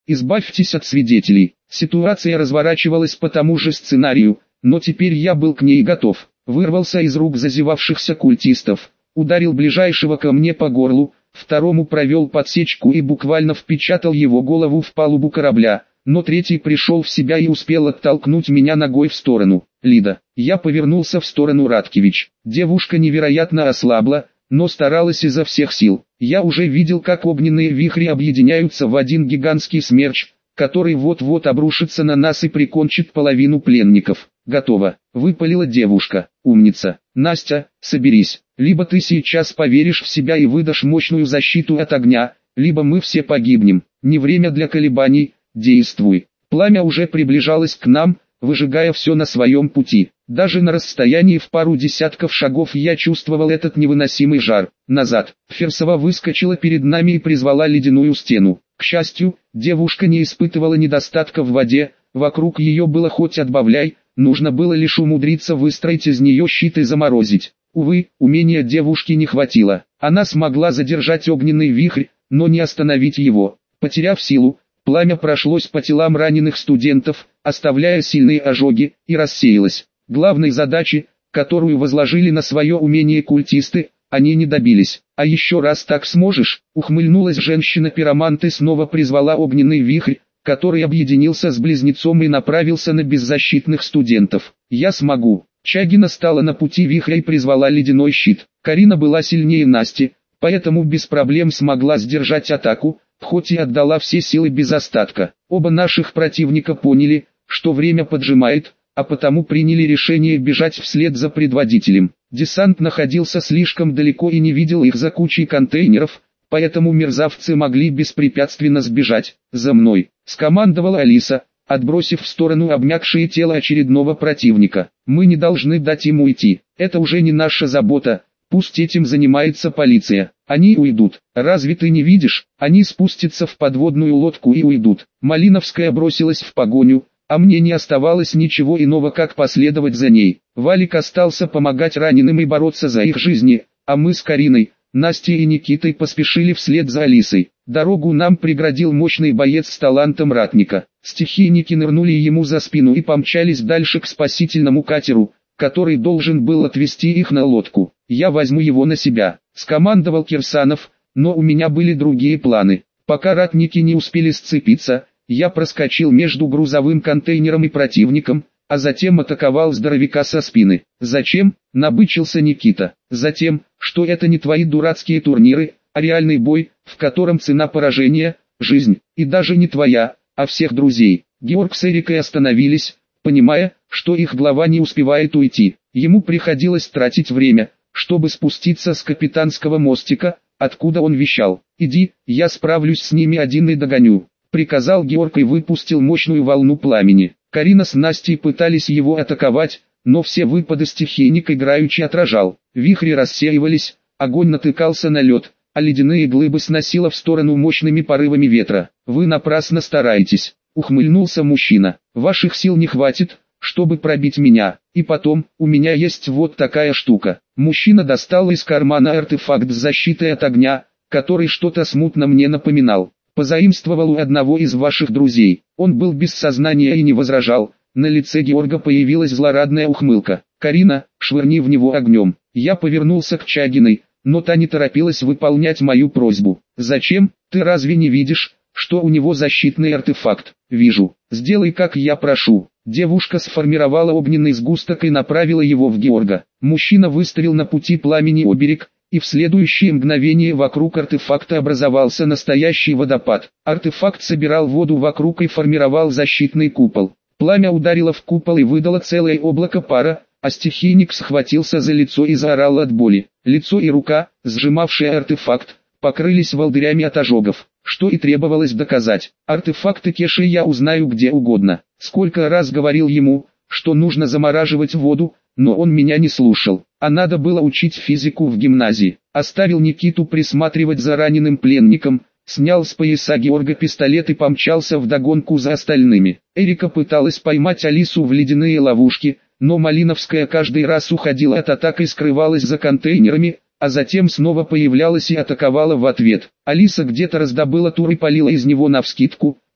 Избавьтесь от свидетелей. Ситуация разворачивалась по тому же сценарию, но теперь я был к ней готов. Вырвался из рук зазевавшихся культистов, ударил ближайшего ко мне по горлу, второму провел подсечку и буквально впечатал его голову в палубу корабля, но третий пришел в себя и успел оттолкнуть меня ногой в сторону. Лида. Я повернулся в сторону Радкевич. Девушка невероятно ослабла, но старалась изо всех сил. Я уже видел, как огненные вихри объединяются в один гигантский смерч, который вот-вот обрушится на нас и прикончит половину пленников. Готово, выпалила девушка. Умница. Настя, соберись. Либо ты сейчас поверишь в себя и выдашь мощную защиту от огня, либо мы все погибнем. Не время для колебаний, действуй. Пламя уже приближалось к нам, выжигая все на своем пути. Даже на расстоянии в пару десятков шагов я чувствовал этот невыносимый жар. Назад. Ферсова выскочила перед нами и призвала ледяную стену. К счастью, девушка не испытывала недостатка в воде, вокруг ее было хоть отбавляй, нужно было лишь умудриться выстроить из нее щит и заморозить. Увы, умения девушки не хватило. Она смогла задержать огненный вихрь, но не остановить его. Потеряв силу, пламя прошлось по телам раненых студентов, оставляя сильные ожоги, и рассеялось. Главной задачи, которую возложили на свое умение культисты, они не добились. А еще раз так сможешь, ухмыльнулась женщина-пиромант и снова призвала огненный вихрь, который объединился с близнецом и направился на беззащитных студентов. Я смогу. Чагина стала на пути вихря и призвала ледяной щит. Карина была сильнее Насти, поэтому без проблем смогла сдержать атаку, хоть и отдала все силы без остатка. Оба наших противника поняли, что время поджимает, а потому приняли решение бежать вслед за предводителем. Десант находился слишком далеко и не видел их за кучей контейнеров, поэтому мерзавцы могли беспрепятственно сбежать. «За мной!» — скомандовала Алиса, отбросив в сторону обмякшее тело очередного противника. «Мы не должны дать им уйти. Это уже не наша забота. Пусть этим занимается полиция. Они уйдут. Разве ты не видишь? Они спустятся в подводную лодку и уйдут». Малиновская бросилась в погоню, а мне не оставалось ничего иного, как последовать за ней. Валик остался помогать раненым и бороться за их жизни, а мы с Кариной, Настей и Никитой поспешили вслед за Алисой. Дорогу нам преградил мощный боец с талантом ратника. Стихийники нырнули ему за спину и помчались дальше к спасительному катеру, который должен был отвезти их на лодку. «Я возьму его на себя», — скомандовал Кирсанов, но у меня были другие планы. Пока ратники не успели сцепиться, я проскочил между грузовым контейнером и противником, а затем атаковал здоровяка со спины. «Зачем?» — набычился Никита. «Затем, что это не твои дурацкие турниры, а реальный бой, в котором цена поражения — жизнь, и даже не твоя, а всех друзей». Георг с Эрикой остановились, понимая, что их глава не успевает уйти. Ему приходилось тратить время, чтобы спуститься с капитанского мостика, откуда он вещал. «Иди, я справлюсь с ними один и догоню», — приказал Георг и выпустил мощную волну пламени. Карина с Настей пытались его атаковать, но все выпады стихийник играючи отражал. Вихри рассеивались, огонь натыкался на лед, а ледяные глыбы сносило в сторону мощными порывами ветра. «Вы напрасно стараетесь», — ухмыльнулся мужчина. «Ваших сил не хватит, чтобы пробить меня. И потом, у меня есть вот такая штука». Мужчина достал из кармана артефакт с защитой от огня, который что-то смутно мне напоминал. «Позаимствовал у одного из ваших друзей. Он был без сознания и не возражал». На лице Георга появилась злорадная ухмылка. «Карина, швырни в него огнем». Я повернулся к Чагиной, но та не торопилась выполнять мою просьбу. «Зачем? Ты разве не видишь, что у него защитный артефакт?» «Вижу. Сделай, как я прошу». Девушка сформировала огненный сгусток и направила его в Георга. Мужчина выставил на пути пламени оберег, и в следующее мгновение вокруг артефакта образовался настоящий водопад. Артефакт собирал воду вокруг и формировал защитный купол. Пламя ударило в купол и выдало целое облако пара, а стихийник схватился за лицо и заорал от боли. Лицо и рука, сжимавшие артефакт, покрылись волдырями от ожогов, что и требовалось доказать. Артефакты Кеши я узнаю где угодно. Сколько раз говорил ему, что нужно замораживать воду, но он меня не слушал. А надо было учить физику в гимназии. Оставил Никиту присматривать за раненым пленником, снял с пояса Георга пистолет и помчался вдогонку за остальными. Эрика пыталась поймать Алису в ледяные ловушки, но Малиновская каждый раз уходила от атак и скрывалась за контейнерами, а затем снова появлялась и атаковала в ответ. Алиса где-то раздобыла тур и палила из него навскидку,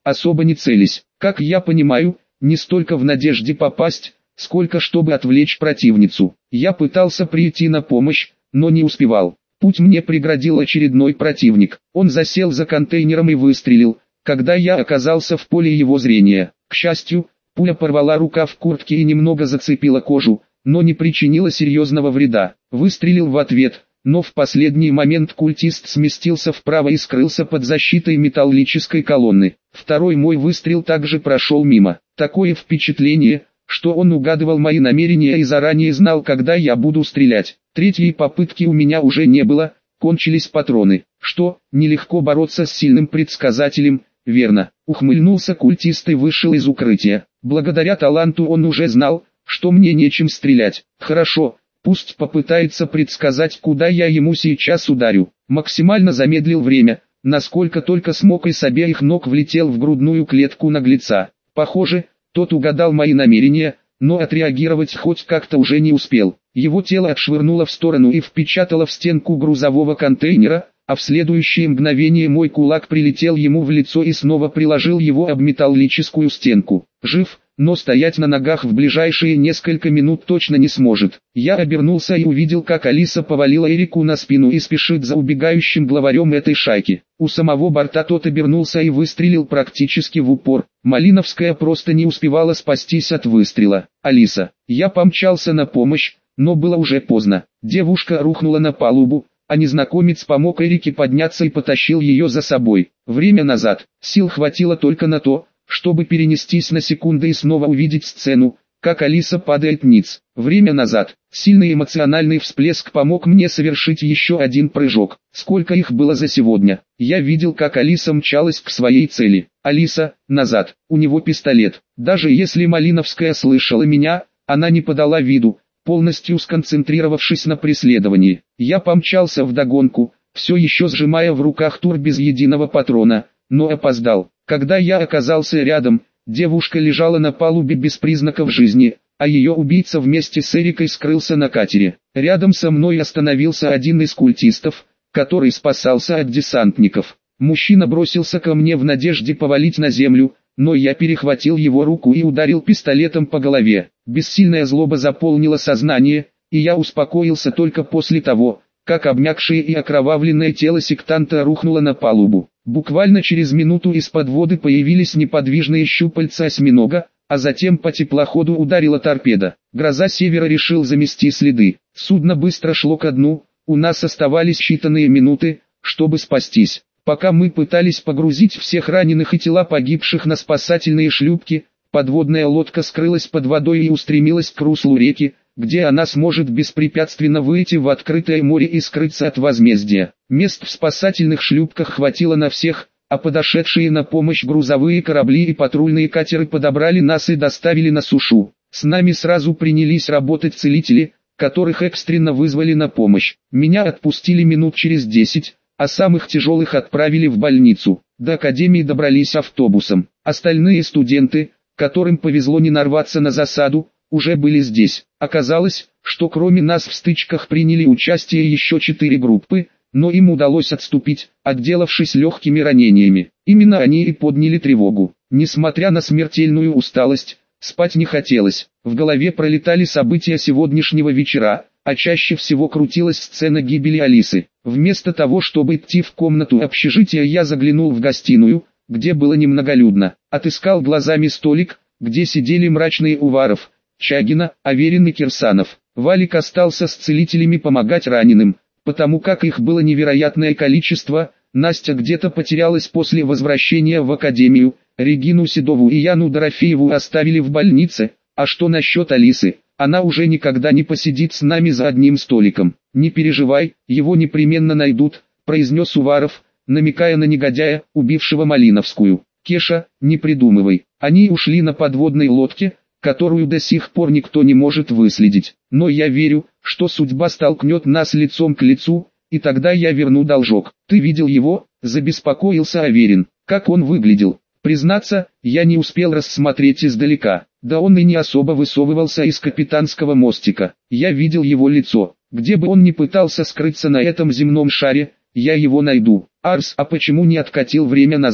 особо не целясь. Как я понимаю, не столько в надежде попасть, сколько чтобы отвлечь противницу. Я пытался прийти на помощь, но не успевал. Путь мне преградил очередной противник. Он засел за контейнером и выстрелил, когда я оказался в поле его зрения. К счастью, пуля порвала рукав куртки и немного зацепила кожу, но не причинила серьезного вреда. Выстрелил в ответ, но в последний момент культист сместился вправо и скрылся под защитой металлической колонны. Второй мой выстрел также прошел мимо. Такое впечатление, что он угадывал мои намерения и заранее знал, когда я буду стрелять. Третьей попытки у меня уже не было, кончились патроны. Что, нелегко бороться с сильным предсказателем, верно? Ухмыльнулся культист и вышел из укрытия. Благодаря таланту он уже знал, что мне нечем стрелять. Хорошо, пусть попытается предсказать, куда я ему сейчас ударю. Максимально замедлил время, насколько только смог, и с обеих ног влетел в грудную клетку наглеца. Похоже, тот угадал мои намерения, но отреагировать хоть как-то уже не успел. Его тело отшвырнуло в сторону и впечатало в стенку грузового контейнера, а в следующее мгновение мой кулак прилетел ему в лицо и снова приложил его об металлическую стенку. Жив, но стоять на ногах в ближайшие несколько минут точно не сможет. Я обернулся и увидел, как Алиса повалила Эрику на спину и спешит за убегающим главарем этой шайки. У самого борта тот обернулся и выстрелил практически в упор. Малиновская просто не успевала спастись от выстрела. «Алиса!» Я помчался на помощь, но было уже поздно. Девушка рухнула на палубу, а незнакомец помог Эрике подняться и потащил ее за собой. Время назад. Сил хватило только на то, чтобы перенестись на секунды и снова увидеть сцену, как Алиса падает ниц. Время назад. Сильный эмоциональный всплеск помог мне совершить еще один прыжок. Сколько их было за сегодня? Я видел, как Алиса мчалась к своей цели. Алиса, назад. У него пистолет. Даже если Малиновская слышала меня, она не подала виду, полностью сконцентрировавшись на преследовании. Я помчался вдогонку, все еще сжимая в руках тур без единого патрона, но опоздал. Когда я оказался рядом, девушка лежала на палубе без признаков жизни, а ее убийца вместе с Эрикой скрылся на катере. Рядом со мной остановился один из культистов, который спасался от десантников. Мужчина бросился ко мне в надежде повалить на землю, но я перехватил его руку и ударил пистолетом по голове. Бессильная злоба заполнила сознание, и я успокоился только после того, как обмякшее и окровавленное тело сектанта рухнуло на палубу. Буквально через минуту из-под воды появились неподвижные щупальца осьминога, а затем по теплоходу ударила торпеда. Гроза Севера решил замести следы. Судно быстро шло ко дну, у нас оставались считанные минуты, чтобы спастись. Пока мы пытались погрузить всех раненых и тела погибших на спасательные шлюпки, подводная лодка скрылась под водой и устремилась к руслу реки, где она сможет беспрепятственно выйти в открытое море и скрыться от возмездия. Мест в спасательных шлюпках хватило на всех, а подошедшие на помощь грузовые корабли и патрульные катеры подобрали нас и доставили на сушу. С нами сразу принялись работать целители, которых экстренно вызвали на помощь. Меня отпустили минут через 10, а самых тяжелых отправили в больницу. До академии добрались автобусом. Остальные студенты, которым повезло не нарваться на засаду, уже были здесь. Оказалось, что кроме нас в стычках приняли участие еще 4 группы, но им удалось отступить, отделавшись легкими ранениями. Именно они и подняли тревогу. Несмотря на смертельную усталость, спать не хотелось. В голове пролетали события сегодняшнего вечера, а чаще всего крутилась сцена гибели Алисы. Вместо того, чтобы идти в комнату общежития, я заглянул в гостиную, где было немноголюдно. Отыскал глазами столик, где сидели мрачные Уваров, Чагина, Аверин и Кирсанов. Валик остался с целителями помогать раненым, потому как их было невероятное количество. Настя где-то потерялась после возвращения в академию, Регину Седову и Яну Дорофееву оставили в больнице, а что насчет Алисы? Она уже никогда не посидит с нами за одним столиком. «Не переживай, его непременно найдут», — произнес Уваров, намекая на негодяя, убившего Малиновскую. «Кеша, не придумывай, они ушли на подводной лодке, которую до сих пор никто не может выследить. Но я верю, что судьба столкнет нас лицом к лицу, и тогда я верну должок». «Ты видел его?» – забеспокоился Аверин. «Как он выглядел?» Признаться, я не успел рассмотреть издалека. Да он и не особо высовывался из капитанского мостика. Я видел его лицо. Где бы он ни пытался скрыться на этом земном шаре, я его найду. Арс, а почему не откатил время назад?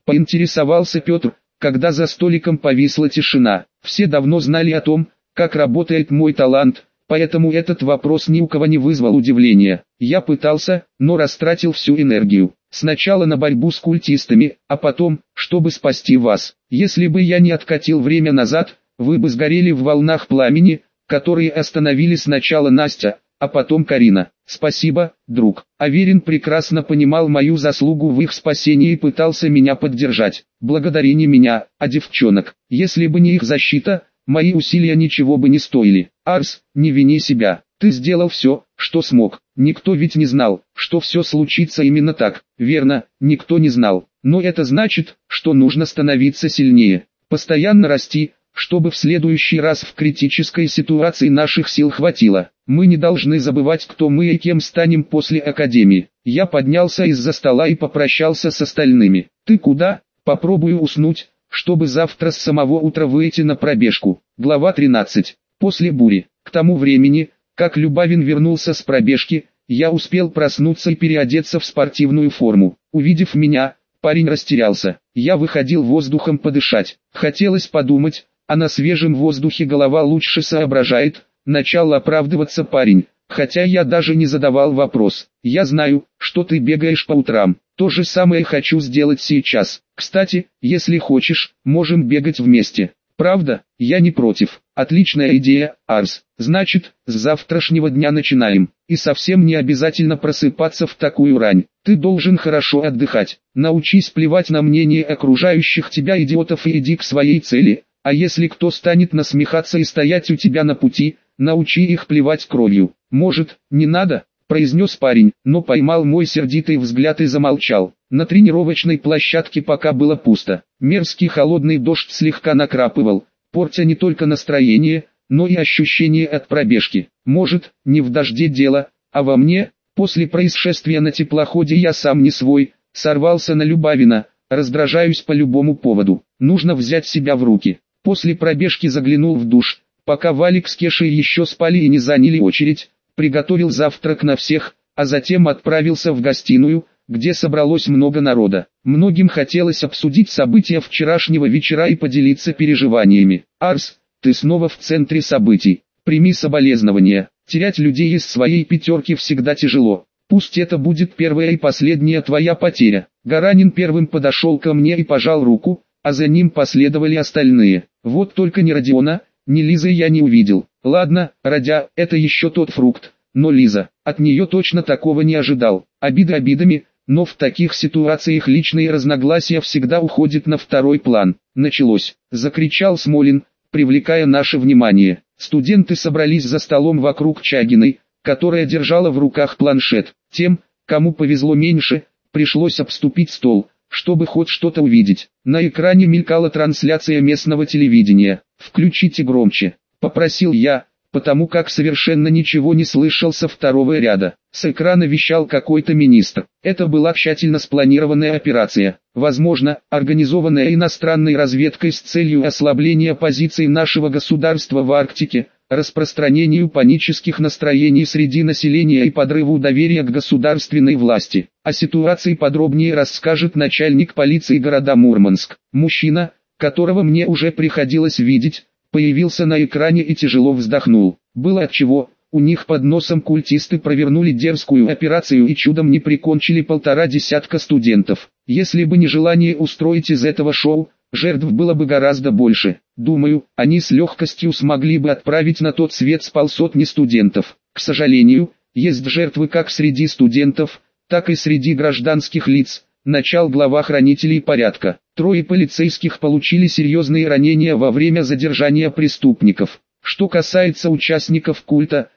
поинтересовался Петр, когда за столиком повисла тишина. Все давно знали о том, как работает мой талант, поэтому этот вопрос ни у кого не вызвал удивления. Я пытался, но растратил всю энергию. Сначала на борьбу с культистами, а потом, чтобы спасти вас. Если бы я не откатил время назад, вы бы сгорели в волнах пламени, которые остановили сначала Настя, а потом Карина. Спасибо, друг. Аверин прекрасно понимал мою заслугу в их спасении и пытался меня поддержать. Благодари не меня, а девчонок. Если бы не их защита, мои усилия ничего бы не стоили. Арс, не вини себя. Ты сделал все, что смог. Никто ведь не знал, что все случится именно так. Верно, никто не знал. Но это значит, что нужно становиться сильнее. Постоянно расти, чтобы в следующий раз в критической ситуации наших сил хватило. Мы не должны забывать, кто мы и кем станем после академии. Я поднялся из-за стола и попрощался с остальными. Ты куда? Попробую уснуть, чтобы завтра с самого утра выйти на пробежку. Глава 13. После бури. К тому времени, как Любавин вернулся с пробежки, я успел проснуться и переодеться в спортивную форму. Увидев меня, парень растерялся. Я выходил воздухом подышать. Хотелось подумать, а на свежем воздухе голова лучше соображает. Начал оправдываться парень, хотя я даже не задавал вопрос. Я знаю, что ты бегаешь по утрам. То же самое хочу сделать сейчас. Кстати, если хочешь, можем бегать вместе. Правда, я не против. Отличная идея, Арс. Значит, с завтрашнего дня начинаем. И совсем не обязательно просыпаться в такую рань. Ты должен хорошо отдыхать. Научись плевать на мнение окружающих тебя идиотов и иди к своей цели. А если кто станет насмехаться и стоять у тебя на пути, научи их плевать кровью. Может, не надо? Произнес парень, но поймал мой сердитый взгляд и замолчал. На тренировочной площадке пока было пусто. Мерзкий холодный дождь слегка накрапывал, портя не только настроение, но и ощущение от пробежки. Может, не в дожде дело, а во мне? После происшествия на теплоходе я сам не свой, сорвался на Любавина, раздражаюсь по любому поводу. Нужно взять себя в руки. После пробежки заглянул в душ, пока Валик с Кешей еще спали и не заняли очередь, приготовил завтрак на всех, а затем отправился в гостиную, где собралось много народа. Многим хотелось обсудить события вчерашнего вечера и поделиться переживаниями. Арс, ты снова в центре событий. Прими соболезнования. Терять людей из своей пятерки всегда тяжело. Пусть это будет первая и последняя твоя потеря. Гаранин первым подошел ко мне и пожал руку, а за ним последовали остальные. Вот только ни Родиона, ни Лизы я не увидел. Ладно, Родя, это еще тот фрукт, но Лиза, от нее точно такого не ожидал. Обиды обидами, но в таких ситуациях личные разногласия всегда уходят на второй план. Началось, закричал Смолин, привлекая наше внимание. Студенты собрались за столом вокруг Чагиной, которая держала в руках планшет. Тем, кому повезло меньше, пришлось обступить стол, чтобы хоть что-то увидеть. На экране мелькала трансляция местного телевидения. «Включите громче», — попросил я, потому как совершенно ничего не слышал со второго ряда. С экрана вещал какой-то министр. Это была тщательно спланированная операция, возможно, организованная иностранной разведкой с целью ослабления позиций нашего государства в Арктике, распространению панических настроений среди населения и подрыву доверия к государственной власти. О ситуации подробнее расскажет начальник полиции города Мурманск. Мужчина, которого мне уже приходилось видеть, появился на экране и тяжело вздохнул. Было отчего, у них под носом культисты провернули дерзкую операцию и чудом не прикончили 1,5 десятка студентов. Если бы не желание устроить из этого шоу, жертв было бы гораздо больше. Думаю, они с легкостью смогли бы отправить на тот свет с полсотни студентов. К сожалению, есть жертвы как среди студентов, так и среди гражданских лиц. Начал глава хранителей порядка. 3 полицейских получили серьезные ранения во время задержания преступников. Что касается участников культа,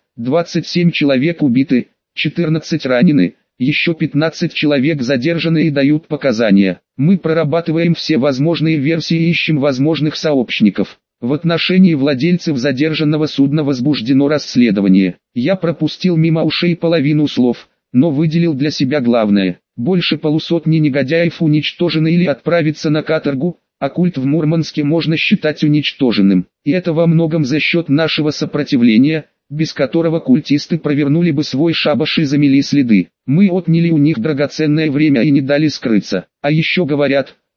27 человек убиты, 14 ранены, еще 15 человек задержаны и дают показания. Мы прорабатываем все возможные версии и ищем возможных сообщников. В отношении владельцев задержанного судна возбуждено расследование. Я пропустил мимо ушей половину слов, но выделил для себя главное. Больше полусотни негодяев уничтожены или отправятся на каторгу, а культ в Мурманске можно считать уничтоженным. И это во многом за счет нашего сопротивления, без которого культисты провернули бы свой шабаш и замели следы. Мы отняли у них драгоценное время и не дали скрыться. А еще говорят,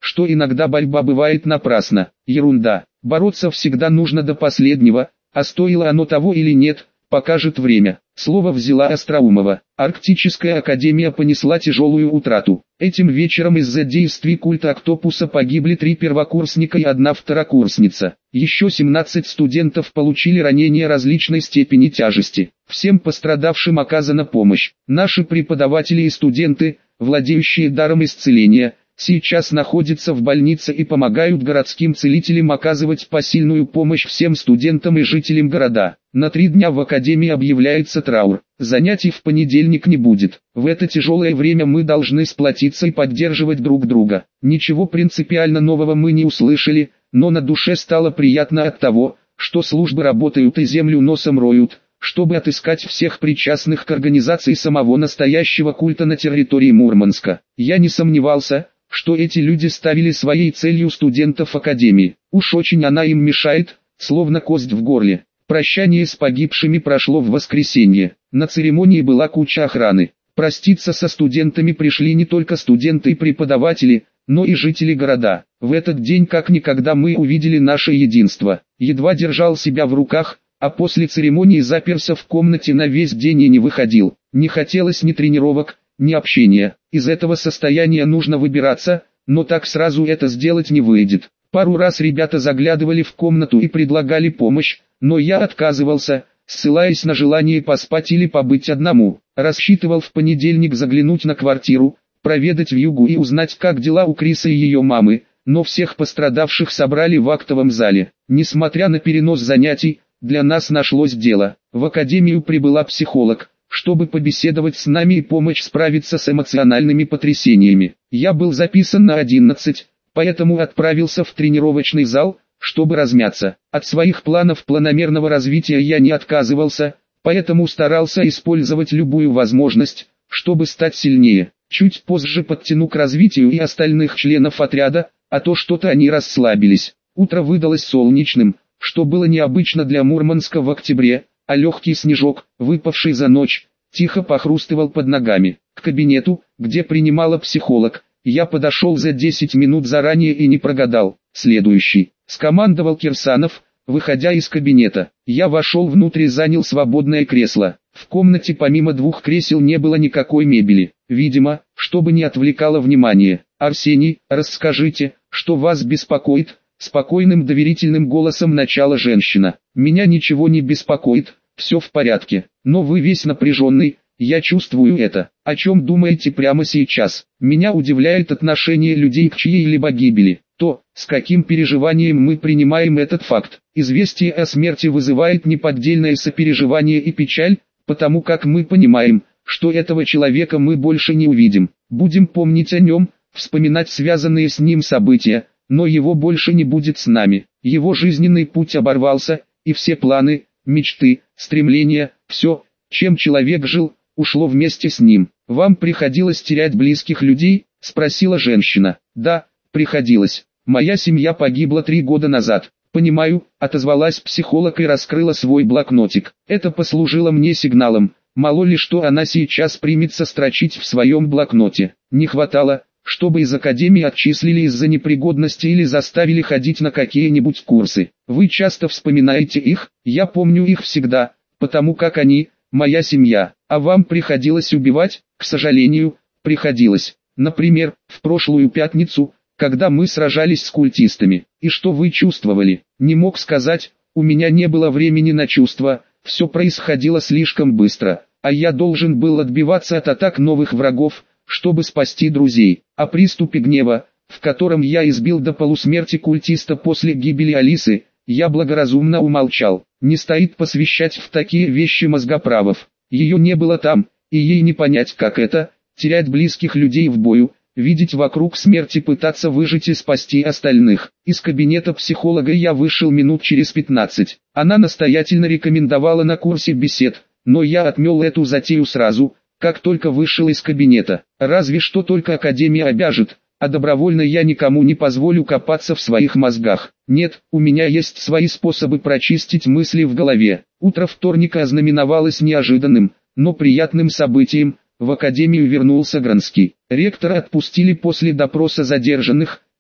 что иногда борьба бывает напрасна. Ерунда. Бороться всегда нужно до последнего, а стоило оно того или нет, покажет время. Слово взяла Остроумова. Арктическая академия понесла тяжелую утрату. Этим вечером из-за действий культа Октопуса погибли 3 первокурсника и 1 второкурсница. Еще 17 студентов получили ранения различной степени тяжести. Всем пострадавшим оказана помощь. Наши преподаватели и студенты, владеющие даром исцеления, сейчас находятся в больнице и помогают городским целителям оказывать посильную помощь всем студентам и жителям города. На 3 дня в академии объявляется траур. Занятий в понедельник не будет. В это тяжелое время мы должны сплотиться и поддерживать друг друга. Ничего принципиально нового мы не услышали, но на душе стало приятно от того, что службы работают и землю носом роют, чтобы отыскать всех причастных к организации самого настоящего культа на территории Мурманска. Я не сомневался, что эти люди ставили своей целью студентов академии. Уж очень она им мешает, словно кость в горле. Прощание с погибшими прошло в воскресенье. На церемонии была куча охраны. Проститься со студентами пришли не только студенты и преподаватели, но и жители города. В этот день как никогда мы увидели наше единство. Едва держал себя в руках, а после церемонии заперся в комнате на весь день и не выходил. Не хотелось ни тренировок, ни общения. Из этого состояния нужно выбираться, но так сразу это сделать не выйдет. Пару раз ребята заглядывали в комнату и предлагали помощь, но я отказывался, ссылаясь на желание поспать или побыть одному. Рассчитывал в понедельник заглянуть на квартиру, проведать Вьюгу и узнать, как дела у Крисы и ее мамы, но всех пострадавших собрали в актовом зале. Несмотря на перенос занятий, для нас нашлось дело. В академию прибыла психолог, чтобы побеседовать с нами и помочь справиться с эмоциональными потрясениями. Я был записан на 11, поэтому отправился в тренировочный зал, чтобы размяться. От своих планов планомерного развития я не отказывался, поэтому старался использовать любую возможность, чтобы стать сильнее. Чуть позже подтяну к развитию и остальных членов отряда, а то что-то они расслабились. Утро выдалось солнечным, что было необычно для Мурманска в октябре, а легкий снежок, выпавший за ночь, тихо похрустывал под ногами. К кабинету, где принимала психолог, я подошел за 10 минут заранее и не прогадал. Следующий, скомандовал Кирсанов, выходя из кабинета. Я вошел внутрь и занял свободное кресло. В комнате помимо 2 кресел не было никакой мебели. Видимо, чтобы не отвлекало внимание. «Арсений, расскажите, что вас беспокоит?» Спокойным доверительным голосом начала женщина. «Меня ничего не беспокоит, все в порядке, но вы весь напряженный, я чувствую это. О чем думаете прямо сейчас? Меня удивляет отношение людей к чьей-либо гибели. То, с каким переживанием мы принимаем этот факт. Известие о смерти вызывает неподдельное сопереживание и печаль, потому как мы понимаем, что этого человека мы больше не увидим. Будем помнить о нем, вспоминать связанные с ним события, но его больше не будет с нами. Его жизненный путь оборвался, и все планы, мечты, стремления, все, чем человек жил, ушло вместе с ним. Вам приходилось терять близких людей?» – спросила женщина. «Да, приходилось. Моя семья погибла 3 года назад». «Понимаю», – отозвалась психолог и раскрыла свой блокнотик. «Это послужило мне сигналом. Мало ли что она сейчас примется строчить в своем блокноте. Не хватало, чтобы из академии отчислили из-за непригодности или заставили ходить на какие-нибудь курсы. Вы часто вспоминаете их?» «Я помню их всегда, потому как они – моя семья. А вам приходилось убивать?» «К сожалению, приходилось. Например, в прошлую пятницу, когда мы сражались с культистами. И что вы чувствовали?» «Не мог сказать, у меня не было времени на чувства, все происходило слишком быстро, а я должен был отбиваться от атак новых врагов, чтобы спасти друзей. О приступе гнева, в котором я избил до полусмерти культиста после гибели Алисы, я благоразумно умолчал. Не стоит посвящать в такие вещи мозгоправов. Ее не было там, и ей не понять, как это – терять близких людей в бою, видеть вокруг смерти, пытаться выжить и спасти остальных». Из кабинета психолога я вышел минут через 15. Она настоятельно рекомендовала на курсе бесед, но я отмел эту затею сразу, как только вышел из кабинета. Разве что только академия обяжет, а добровольно я никому не позволю копаться в своих мозгах. Нет, у меня есть свои способы прочистить мысли в голове. Утро вторника ознаменовалось неожиданным, но приятным событием. В академию вернулся Гранский. Ректора отпустили после допроса задержанных,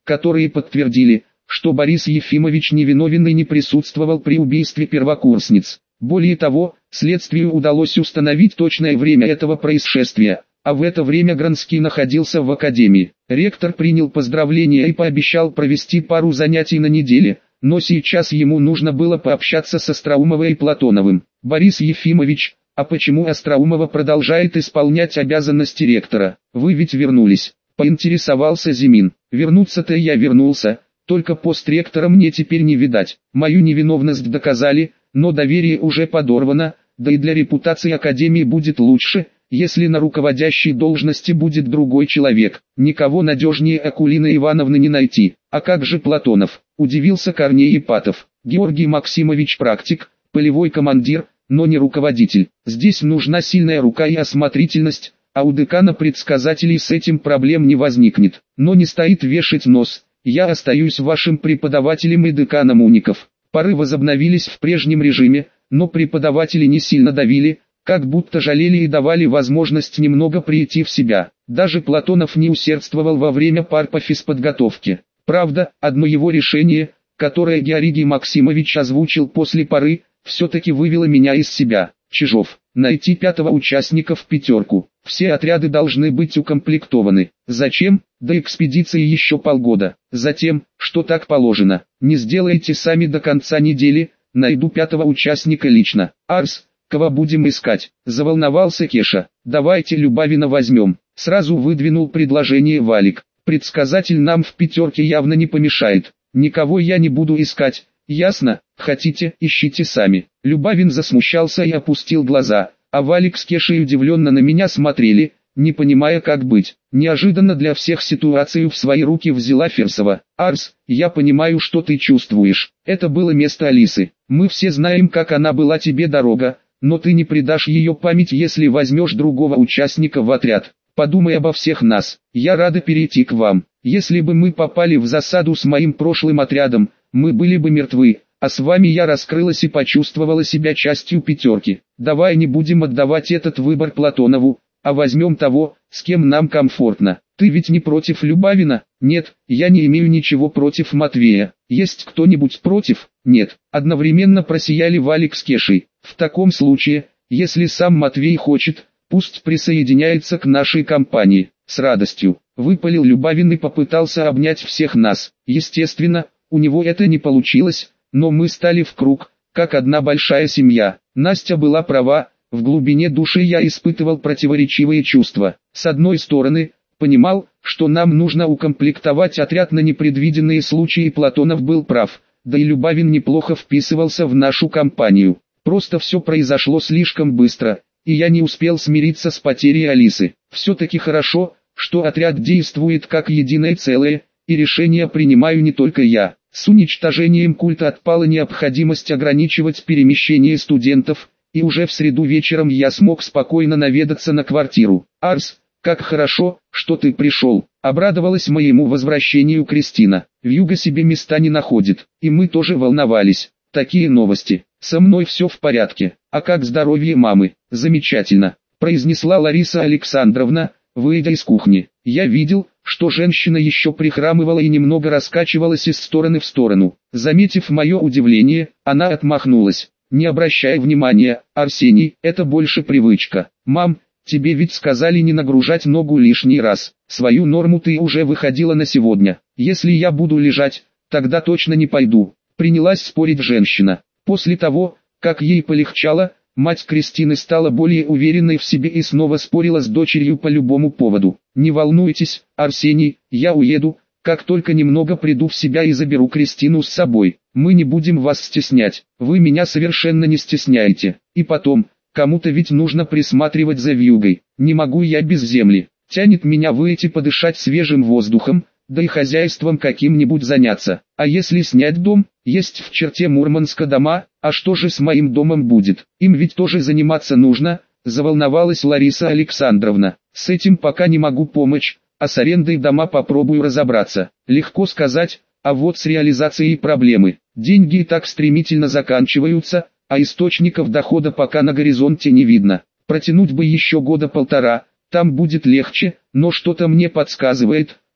которые подтвердили, что Борис Ефимович невиновен и не присутствовал при убийстве первокурсниц. Более того, следствию удалось установить точное время этого происшествия, а в это время Гранский находился в академии. Ректор принял поздравления и пообещал провести пару занятий на неделе, но сейчас ему нужно было пообщаться с Остроумовой и Платоновым. «Борис Ефимович, а почему Остроумова продолжает исполнять обязанности ректора? Вы ведь вернулись?» – поинтересовался Зимин. «Вернуться-то я вернулся, только пост ректора мне теперь не видать. Мою невиновность доказали, но доверие уже подорвано, да и для репутации академии будет лучше, если на руководящей должности будет другой человек. Никого надежнее Акулины Ивановны не найти. А как же Платонов?» – удивился Корней Ипатов. «Георгий Максимович практик, полевой командир, но не руководитель. Здесь нужна сильная рука и осмотрительность, а у декана-предсказателей с этим проблем не возникнет. Но не стоит вешать нос. Я остаюсь вашим преподавателем и деканом уников». Пары возобновились в прежнем режиме, но преподаватели не сильно давили, как будто жалели и давали возможность немного прийти в себя. Даже Платонов не усердствовал во время пар по физподготовке. Правда, одно его решение, которое Георгий Максимович озвучил после пары, все-таки вывело меня из себя. Чижов: найти 5-го участника в пятерку. Все отряды должны быть укомплектованы. Зачем? До экспедиции еще полгода. Затем, что так положено. Не сделаете сами до конца недели, найду 5-го участника лично. Арс, кого будем искать? Заволновался Кеша. Давайте Любавина возьмем. Сразу выдвинул предложение Валик. Предсказатель нам в пятерке явно не помешает. Никого я не буду искать. Ясно? Хотите, ищите сами. Любавин засмущался и опустил глаза, а Валик с Кешей удивленно на меня смотрели, не понимая, как быть. Неожиданно для всех ситуацию в свои руки взяла Фирсова. «Арс, я понимаю, что ты чувствуешь. Это было место Алисы. Мы все знаем, как она была тебе дорога, но ты не предашь ее память, если возьмешь другого участника в отряд. Подумай обо всех нас. Я рада перейти к вам. Если бы мы попали в засаду с моим прошлым отрядом, мы были бы мертвы, а с вами я раскрылась и почувствовала себя частью пятерки. Давай не будем отдавать этот выбор Платонову, а возьмем того, с кем нам комфортно. Ты ведь не против Любавина?» «Нет, я не имею ничего против Матвея. Есть кто-нибудь против?» «Нет». Одновременно просияли Валик с Кешей. «В таком случае, если сам Матвей хочет, пусть присоединяется к нашей компании». «С радостью», — выпалил Любавин и попытался обнять всех нас. Естественно, у него это не получилось, но мы стали в круг, как одна большая семья. Настя была права, в глубине души я испытывал противоречивые чувства. С одной стороны, понимал, что нам нужно укомплектовать отряд на непредвиденные случаи, Платонов был прав, да и Любавин неплохо вписывался в нашу компанию. Просто все произошло слишком быстро, и я не успел смириться с потерей Алисы. Все-таки хорошо, что отряд действует как единое целое, и решения принимаю не только я. С уничтожением культа отпала необходимость ограничивать перемещение студентов, и уже в среду вечером я смог спокойно наведаться на квартиру. «Арс, как хорошо, что ты пришел», — обрадовалась моему возвращению Кристина. «Вьюга себе места не находит, и мы тоже волновались. Такие новости. Со мной все в порядке. А как здоровье мамы?» «Замечательно», — произнесла Лариса Александровна, выйдя из кухни. Я видел, что женщина еще прихрамывала и немного раскачивалась из стороны в сторону. Заметив мое удивление, она отмахнулась. «Не обращай внимания, Арсений, это больше привычка. Мам, тебе ведь сказали не нагружать ногу лишний раз. Свою норму ты уже выходила на сегодня. Если я буду лежать, тогда точно не пойду», — принялась спорить женщина. После того, как ей полегчало, мать Кристины стала более уверенной в себе и снова спорила с дочерью по любому поводу. «Не волнуйтесь, Арсений, я уеду, как только немного приду в себя и заберу Кристину с собой. Мы не будем вас стеснять, вы меня совершенно не стесняете. И потом, кому-то ведь нужно присматривать за вьюгой. Не могу я без земли. Тянет меня выйти подышать свежим воздухом, да и хозяйством каким-нибудь заняться. А если снять дом? Есть в черте Мурманска дома, а что же с моим домом будет? Им ведь тоже заниматься нужно», — заволновалась Лариса Александровна. «С этим пока не могу помочь, а с арендой дома попробую разобраться. Легко сказать, а вот с реализацией проблемы. Деньги и так стремительно заканчиваются, а источников дохода пока на горизонте не видно. Протянуть бы еще года полтора, там будет легче, но что-то мне подсказывает,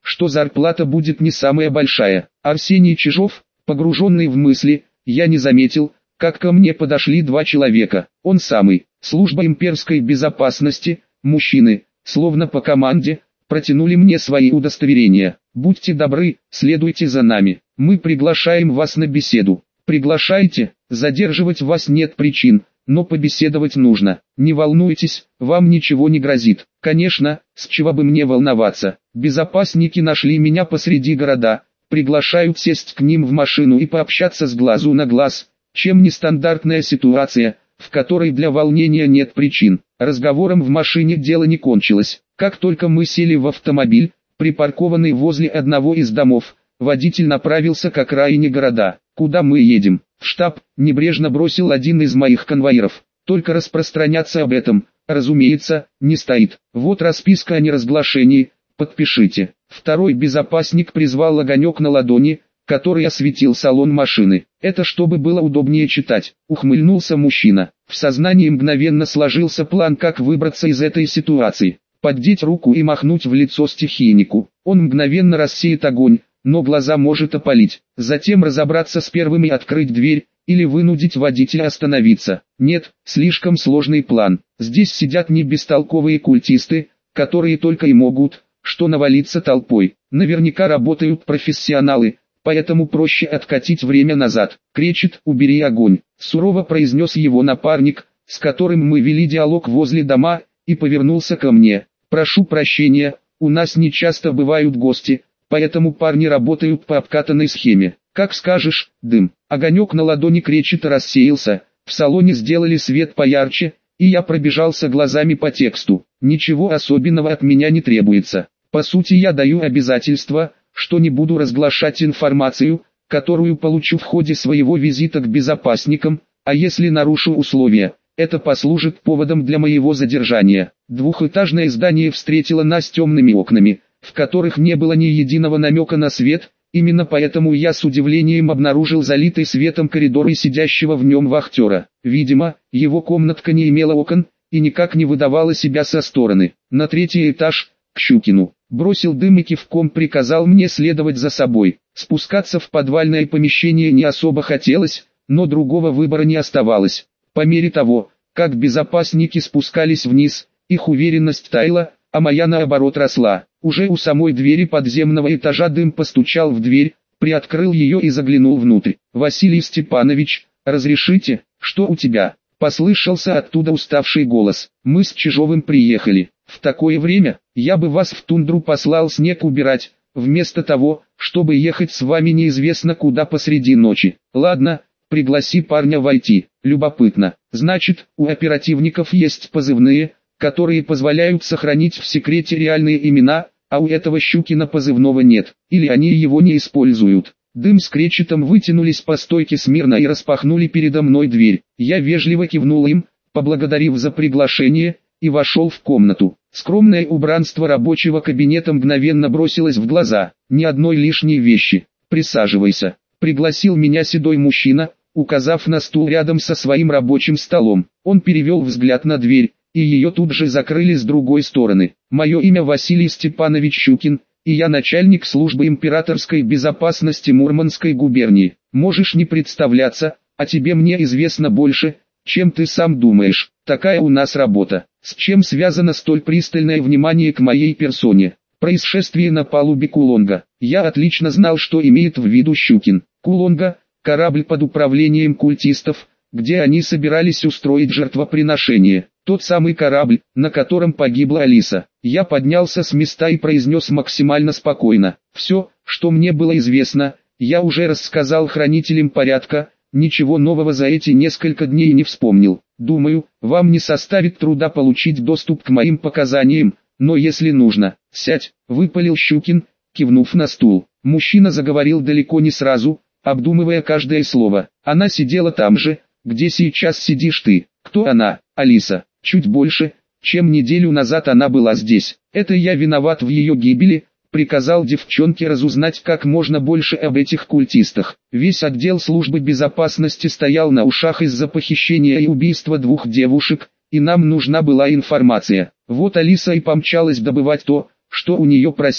что зарплата будет не самая большая. Арсений Чижов, погруженный в мысли, я не заметил, как ко мне подошли два человека. Он самый, служба имперской безопасности, мужчины, словно по команде, протянули мне свои удостоверения. Будьте добры, следуйте за нами. Мы приглашаем вас на беседу. Приглашайте, задерживать вас нет причин, но побеседовать нужно. Не волнуйтесь, вам ничего не грозит. Конечно, с чего бы мне волноваться. Безопасники нашли меня посреди города, приглашают сесть к ним в машину и пообщаться с глазу на глаз, чем нестандартная ситуация, в которой для волнения нет причин. Разговором в машине дело не кончилось. Как только мы сели в автомобиль, припаркованный возле одного из домов, водитель направился к окраине города. «Куда мы едем?» «В штаб», — небрежно бросил один из моих конвоиров. «Только распространяться об этом, разумеется, не стоит. Вот расписка о неразглашении, подпишите». Второй безопасник призвал огонек на ладони, который осветил салон машины. «Это чтобы было удобнее читать», — ухмыльнулся мужчина. В сознании мгновенно сложился план, как выбраться из этой ситуации. Поддеть руку и махнуть в лицо стихийнику. Он мгновенно рассеет огонь, но глаза может опалить. Затем разобраться с первым и открыть дверь, или вынудить водителя остановиться. Нет, слишком сложный план. Здесь сидят не бестолковые культисты, которые только и могут, что навалиться толпой. Наверняка работают профессионалы, поэтому проще откатить время назад. «Кречет, убери огонь», — сурово произнес его напарник, с которым мы вели диалог возле дома, и повернулся ко мне. «Прошу прощения, у нас не часто бывают гости, поэтому парни работают по обкатанной схеме. Как скажешь, дым». Огонек на ладони Кречета рассеялся, в салоне сделали свет поярче, и я пробежался глазами по тексту. Ничего особенного от меня не требуется. По сути, я даю обязательство, что не буду разглашать информацию, которую получу в ходе своего визита к безопасникам, а если нарушу условия, это послужит поводом для моего задержания. Двухэтажное здание встретило нас темными окнами, в которых не было ни единого намека на свет, именно поэтому я с удивлением обнаружил залитый светом коридор и сидящего в нем вахтера. Видимо, его комнатка не имела окон, и никак не выдавала себя со стороны. На третий этаж, к Щукину. Бросил дым и кивком приказал мне следовать за собой. Спускаться в подвальное помещение не особо хотелось, но другого выбора не оставалось. По мере того, как безопасники спускались вниз, их уверенность таяла, а моя наоборот росла. Уже у самой двери подземного этажа дым постучал в дверь, приоткрыл ее и заглянул внутрь. «Василий Степанович, разрешите, что у тебя?» Послышался оттуда уставший голос. «Мы с Чижовым приехали. В такое время, я бы вас в тундру послал снег убирать, вместо того, чтобы ехать с вами неизвестно куда посреди ночи. Ладно, пригласи парня войти. Любопытно. Значит, у оперативников есть позывные, которые позволяют сохранить в секрете реальные имена, а у этого Щукина позывного нет, или они его не используют». Дым с Кречетом вытянулись по стойке смирно и распахнули передо мной дверь. Я вежливо кивнул им, поблагодарив за приглашение, и вошел в комнату. Скромное убранство рабочего кабинета мгновенно бросилось в глаза. Ни одной лишней вещи. «Присаживайся», — пригласил меня седой мужчина, указав на стул рядом со своим рабочим столом. Он перевел взгляд на дверь, и ее тут же закрыли с другой стороны. «Мое имя Василий Степанович Щукин, и я начальник службы императорской безопасности Мурманской губернии. Можешь не представляться, а тебе мне известно больше, чем ты сам думаешь. Такая у нас работа. С чем связано столь пристальное внимание к моей персоне?» Происшествие на палубе Кулонга. Я отлично знал, что имеет в виду Щукин. Кулонга – корабль под управлением культистов, где они собирались устроить жертвоприношение. Тот самый корабль, на котором погибла Алиса. Я поднялся с места и произнес максимально спокойно. Все, что мне было известно, я уже рассказал хранителям порядка, ничего нового за эти несколько дней не вспомнил. Думаю, вам не составит труда получить доступ к моим показаниям, но если нужно, сядь, выпалил Щукин, кивнув на стул. Мужчина заговорил далеко не сразу, обдумывая каждое слово. Она сидела там же, где сейчас сидишь ты. Кто она? Алиса. Чуть больше, чем неделю назад она была здесь. Это я виноват в ее гибели, приказал девчонке разузнать как можно больше об этих культистах. Весь отдел службы безопасности стоял на ушах из-за похищения и убийства двух девушек, и нам нужна была информация. Вот Алиса и помчалась добывать то, что у нее просили.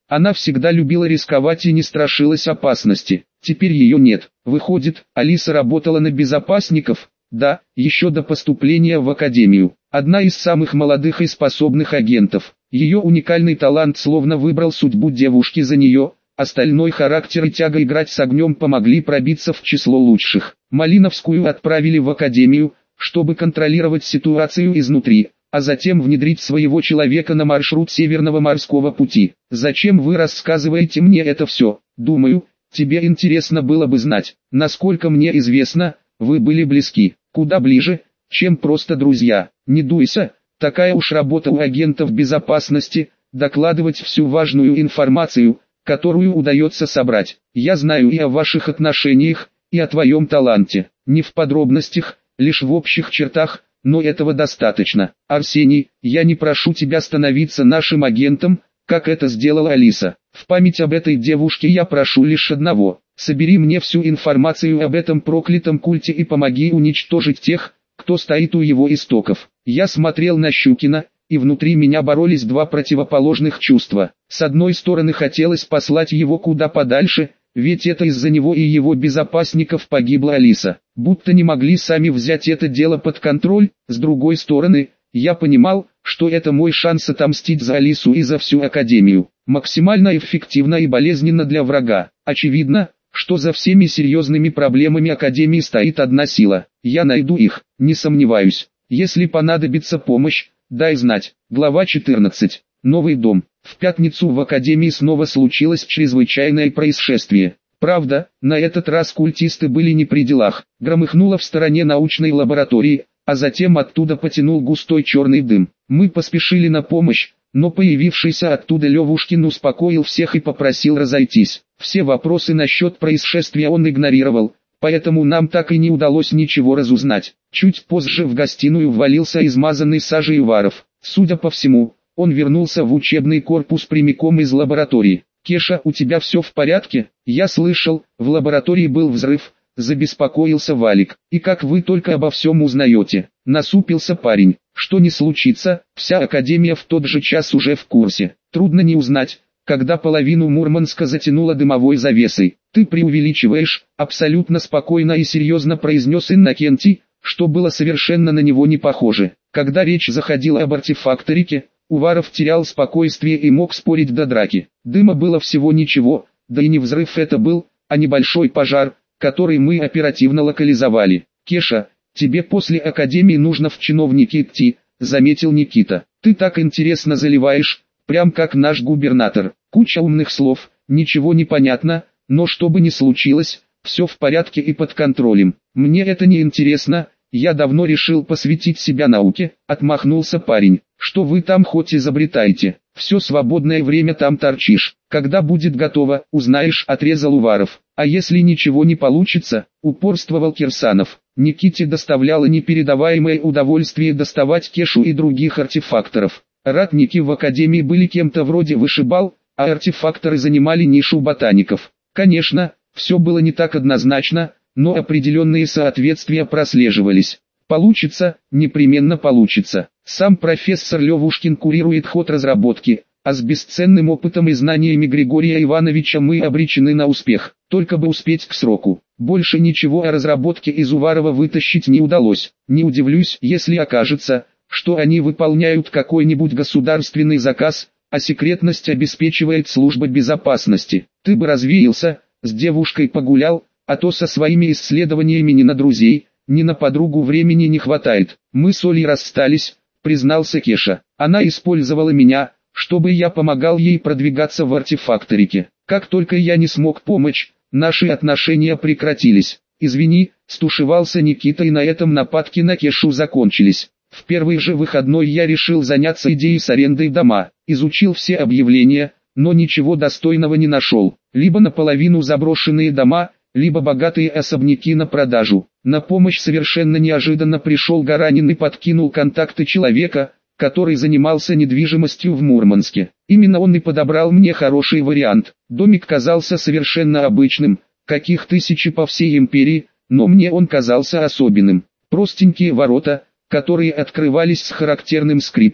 Она всегда любила рисковать и не страшилась опасности. Теперь ее нет. Выходит, Алиса работала на безопасников? Да, еще до поступления в академию. Одна из самых молодых и способных агентов. Ее уникальный талант словно выбрал судьбу девушки за нее. Остальной характер и тяга играть с огнем помогли пробиться в число лучших. Малиновскую отправили в академию, чтобы контролировать ситуацию изнутри, а затем внедрить своего человека на маршрут Северного морского пути. Зачем вы рассказываете мне это все? Думаю, тебе интересно было бы знать. Насколько мне известно, вы были близки, куда ближе, чем просто друзья. Не дуйся, такая уж работа у агентов безопасности, докладывать всю важную информацию, которую удается собрать. Я знаю и о ваших отношениях, и о твоем таланте. Не в подробностях, лишь в общих чертах, но этого достаточно. Арсений, я не прошу тебя становиться нашим агентом, как это сделала Алиса. В память об этой девушке я прошу лишь одного. Собери мне всю информацию об этом проклятом культе и помоги уничтожить тех, кто стоит у его истоков. Я смотрел на Щукина, и внутри меня боролись два противоположных чувства. С одной стороны хотелось послать его куда подальше, ведь это из-за него и его безопасников погибла Алиса. Будто не могли сами взять это дело под контроль. С другой стороны, я понимал, что это мой шанс отомстить за Алису и за всю Академию. Максимально эффективно и болезненно для врага. Очевидно, что за всеми серьезными проблемами Академии стоит одна сила. Я найду их, не сомневаюсь. Если понадобится помощь, дай знать. Глава 14. Новый дом. В пятницу в Академии снова случилось чрезвычайное происшествие. Правда, на этот раз культисты были не при делах. Громыхнуло в стороне научной лаборатории, а затем оттуда потянул густой черный дым. Мы поспешили на помощь, но появившийся оттуда Левушкин успокоил всех и попросил разойтись. Все вопросы насчет происшествия он игнорировал, поэтому нам так и не удалось ничего разузнать. Чуть позже в гостиную ввалился измазанный сажей Уваров. Судя по всему, он вернулся в учебный корпус прямиком из лаборатории. «Кеша, у тебя все в порядке?» «Я слышал, в лаборатории был взрыв», — забеспокоился Валик. «И как вы только обо всем узнаете?» Насупился парень. «Что не случится, вся Академия в тот же час уже в курсе. Трудно не узнать, когда половину Мурманска затянуло дымовой завесой. Ты преувеличиваешь», — абсолютно спокойно и серьезно произнес Иннокентий, что было совершенно на него не похоже. Когда речь заходила об артефакторике, Уваров терял спокойствие и мог спорить до драки. Дыма было всего ничего, да и не взрыв это был, а небольшой пожар, который мы оперативно локализовали. «Кеша, тебе после Академии нужно в чиновники идти», — заметил Никита. «Ты так интересно заливаешь, прям как наш губернатор. Куча умных слов, ничего не понятно, но что бы ни случилось, все в порядке и под контролем. Мне это не интересно, я давно решил посвятить себя науке», — отмахнулся парень. «Что вы там хоть изобретаете? Все свободное время там торчишь. Когда будет готово, узнаешь», — отрезал Уваров. «А если ничего не получится?» — упорствовал Кирсанов. Никите доставляло непередаваемое удовольствие доставать Кешу и других артефакторов. Ратники в Академии были кем-то вроде вышибал, а артефакторы занимали нишу ботаников. Конечно, все было не так однозначно, но определенные соответствия прослеживались. Получится, непременно получится. Сам профессор Левушкин курирует ход разработки, а с бесценным опытом и знаниями Григория Ивановича мы обречены на успех. Только бы успеть к сроку. Больше ничего о разработке из Уварова вытащить не удалось. Не удивлюсь, если окажется, что они выполняют какой-нибудь государственный заказ, а секретность обеспечивает служба безопасности. Ты бы развеялся, с девушкой погулял, а то со своими исследованиями ни на друзей, ни на подругу времени не хватает. Мы с Олей расстались, признался Кеша. Она использовала меня, чтобы я помогал ей продвигаться в артефакторике. Как только я не смог помочь, наши отношения прекратились. «Извини», — стушевался Никита, и на этом нападки на Кешу закончились. В первый же выходной я решил заняться идеей с арендой дома. Изучил все объявления, но ничего достойного не нашел. Либо наполовину заброшенные дома, либо богатые особняки на продажу. На помощь совершенно неожиданно пришел Гаранин и подкинул контакты человека, который занимался недвижимостью в Мурманске. Именно он и подобрал мне хороший вариант. Домик казался совершенно обычным, каких тысячи по всей империи, но мне он казался особенным. Простенькие ворота, которые открывались с характерным скрипом,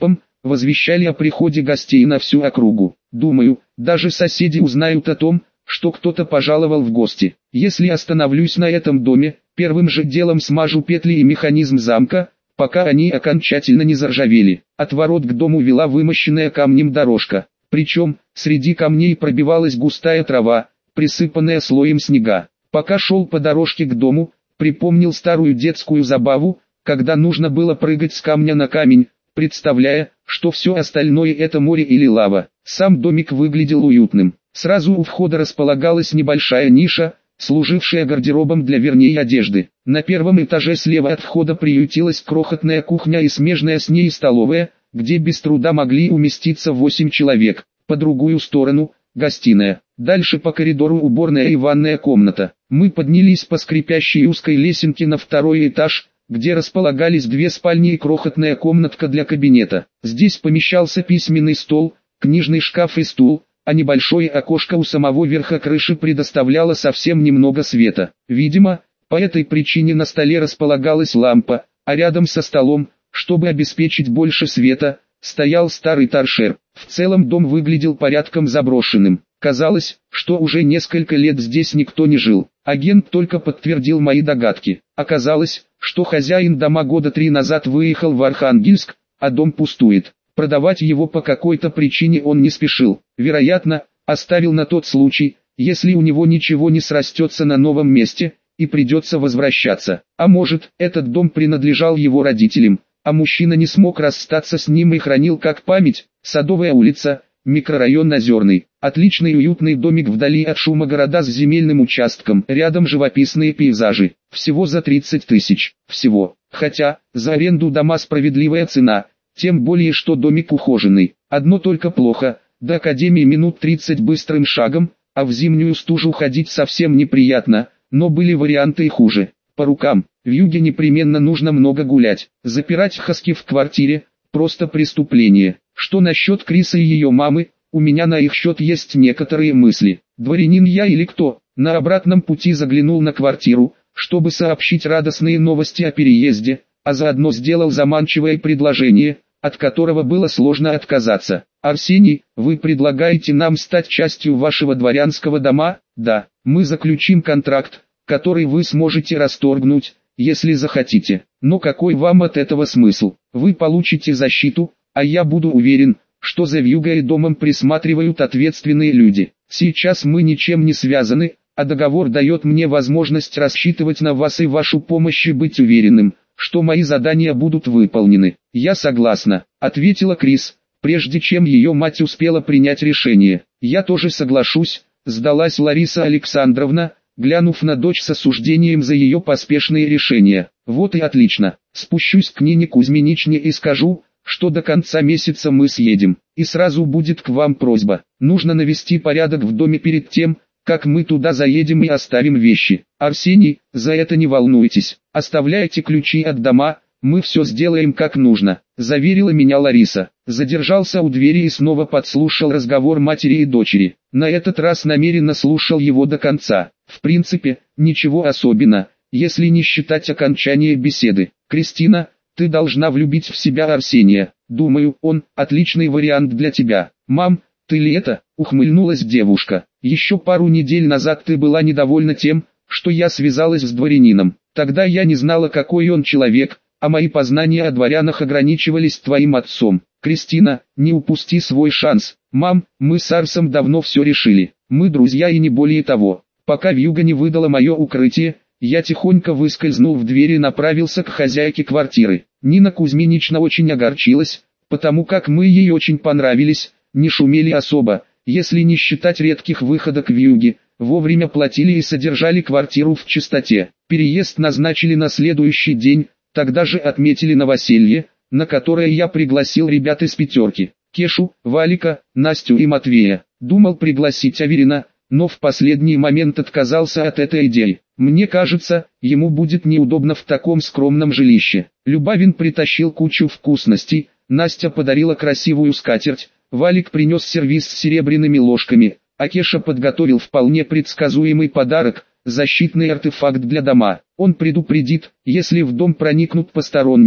возвещали о приходе гостей на всю округу. Думаю, даже соседи узнают о том, что кто-то пожаловал в гости. Если остановлюсь на этом доме, первым же делом смажу петли и механизм замка, пока они окончательно не заржавели. От ворот к дому вела вымощенная камнем дорожка. Причем, среди камней пробивалась густая трава, присыпанная слоем снега. Пока шел по дорожке к дому, припомнил старую детскую забаву, когда нужно было прыгать с камня на камень, представляя, что все остальное это море или лава. Сам домик выглядел уютным. Сразу у входа располагалась небольшая ниша, служившая гардеробом для верней одежды. На первом этаже слева от входа приютилась крохотная кухня и смежная с ней столовая, где без труда могли уместиться 8 человек. По другую сторону – гостиная. Дальше по коридору уборная и ванная комната. Мы поднялись по скрипящей узкой лесенке на второй этаж, где располагались 2 спальни и крохотная комнатка для кабинета. Здесь помещался письменный стол, книжный шкаф и стул, а небольшое окошко у самого верха крыши предоставляло совсем немного света. Видимо, по этой причине на столе располагалась лампа, а рядом со столом, чтобы обеспечить больше света, стоял старый торшер. В целом дом выглядел порядком заброшенным. Казалось, что уже несколько лет здесь никто не жил. Агент только подтвердил мои догадки. Оказалось, что хозяин дома года 3 назад выехал в Архангельск, а дом пустует. Продавать его по какой-то причине он не спешил. Вероятно, оставил на тот случай, если у него ничего не срастется на новом месте, и придется возвращаться. А может, этот дом принадлежал его родителям, а мужчина не смог расстаться с ним и хранил как память. Садовая улица, микрорайон Озерный. Отличный уютный домик вдали от шума города с земельным участком. Рядом живописные пейзажи. Всего за 30 тысяч. Всего. Хотя, за аренду дома справедливая цена. Тем более, что домик ухоженный. Одно только плохо, до академии минут 30 быстрым шагом, а в зимнюю стужу ходить совсем неприятно, но были варианты и хуже. По рукам, в юге непременно нужно много гулять. Запирать хаски в квартире – просто преступление. Что насчет Криса и ее мамы, у меня на их счет есть некоторые мысли. Дворянин я или кто? На обратном пути заглянул на квартиру, чтобы сообщить радостные новости о переезде, а заодно сделал заманчивое предложение, от которого было сложно отказаться. «Арсений, вы предлагаете нам стать частью вашего дворянского дома?» «Да, мы заключим контракт, который вы сможете расторгнуть, если захотите. Но какой вам от этого смысл? Вы получите защиту, а я буду уверен, что за вьюгой и домом присматривают ответственные люди. Сейчас мы ничем не связаны, а договор дает мне возможность рассчитывать на вас и вашу помощь и быть уверенным, что мои задания будут выполнены». «Я согласна», — ответила Крис, прежде чем ее мать успела принять решение. «Я тоже соглашусь», — сдалась Лариса Александровна, глянув на дочь с осуждением за ее поспешные решения. «Вот и отлично. Спущусь к Нине Кузьминичне и скажу, что до конца месяца мы съедем. И сразу будет к вам просьба. Нужно навести порядок в доме перед тем, как мы туда заедем и оставим вещи. Арсений, за это не волнуйтесь. Оставляйте ключи от дома, мы все сделаем как нужно», — заверила меня Лариса. Задержался у двери и снова подслушал разговор матери и дочери. На этот раз намеренно слушал его до конца. В принципе, ничего особенного, если не считать окончания беседы. «Кристина, ты должна влюбить в себя Арсения. Думаю, он отличный вариант для тебя». «Мам, ты ли это?» — ухмыльнулась девушка. «Еще пару недель назад ты была недовольна тем, что я связалась с дворянином. Тогда я не знала, какой он человек, а мои познания о дворянах ограничивались твоим отцом. Кристина, не упусти свой шанс. Мам, мы с Арсом давно все решили. Мы друзья и не более того. Пока вьюга не выдала мое укрытие, я тихонько выскользнул в дверь и направился к хозяйке квартиры. Нина Кузьминична очень огорчилась, потому как мы ей очень понравились, не шумели особо, если не считать редких выходок вьюги, вовремя платили и содержали квартиру в чистоте. Переезд назначили на следующий день, тогда же отметили новоселье, на которое я пригласил ребят из пятерки. Кешу, Валика, Настю и Матвея. Думал пригласить Аверина, но в последний момент отказался от этой идеи. Мне кажется, ему будет неудобно в таком скромном жилище. Любавин притащил кучу вкусностей, Настя подарила красивую скатерть, Валик принес сервиз с серебряными ложками, а Кеша подготовил вполне предсказуемый подарок – защитный артефакт для дома. Он предупредит, если в дом проникнут посторонние,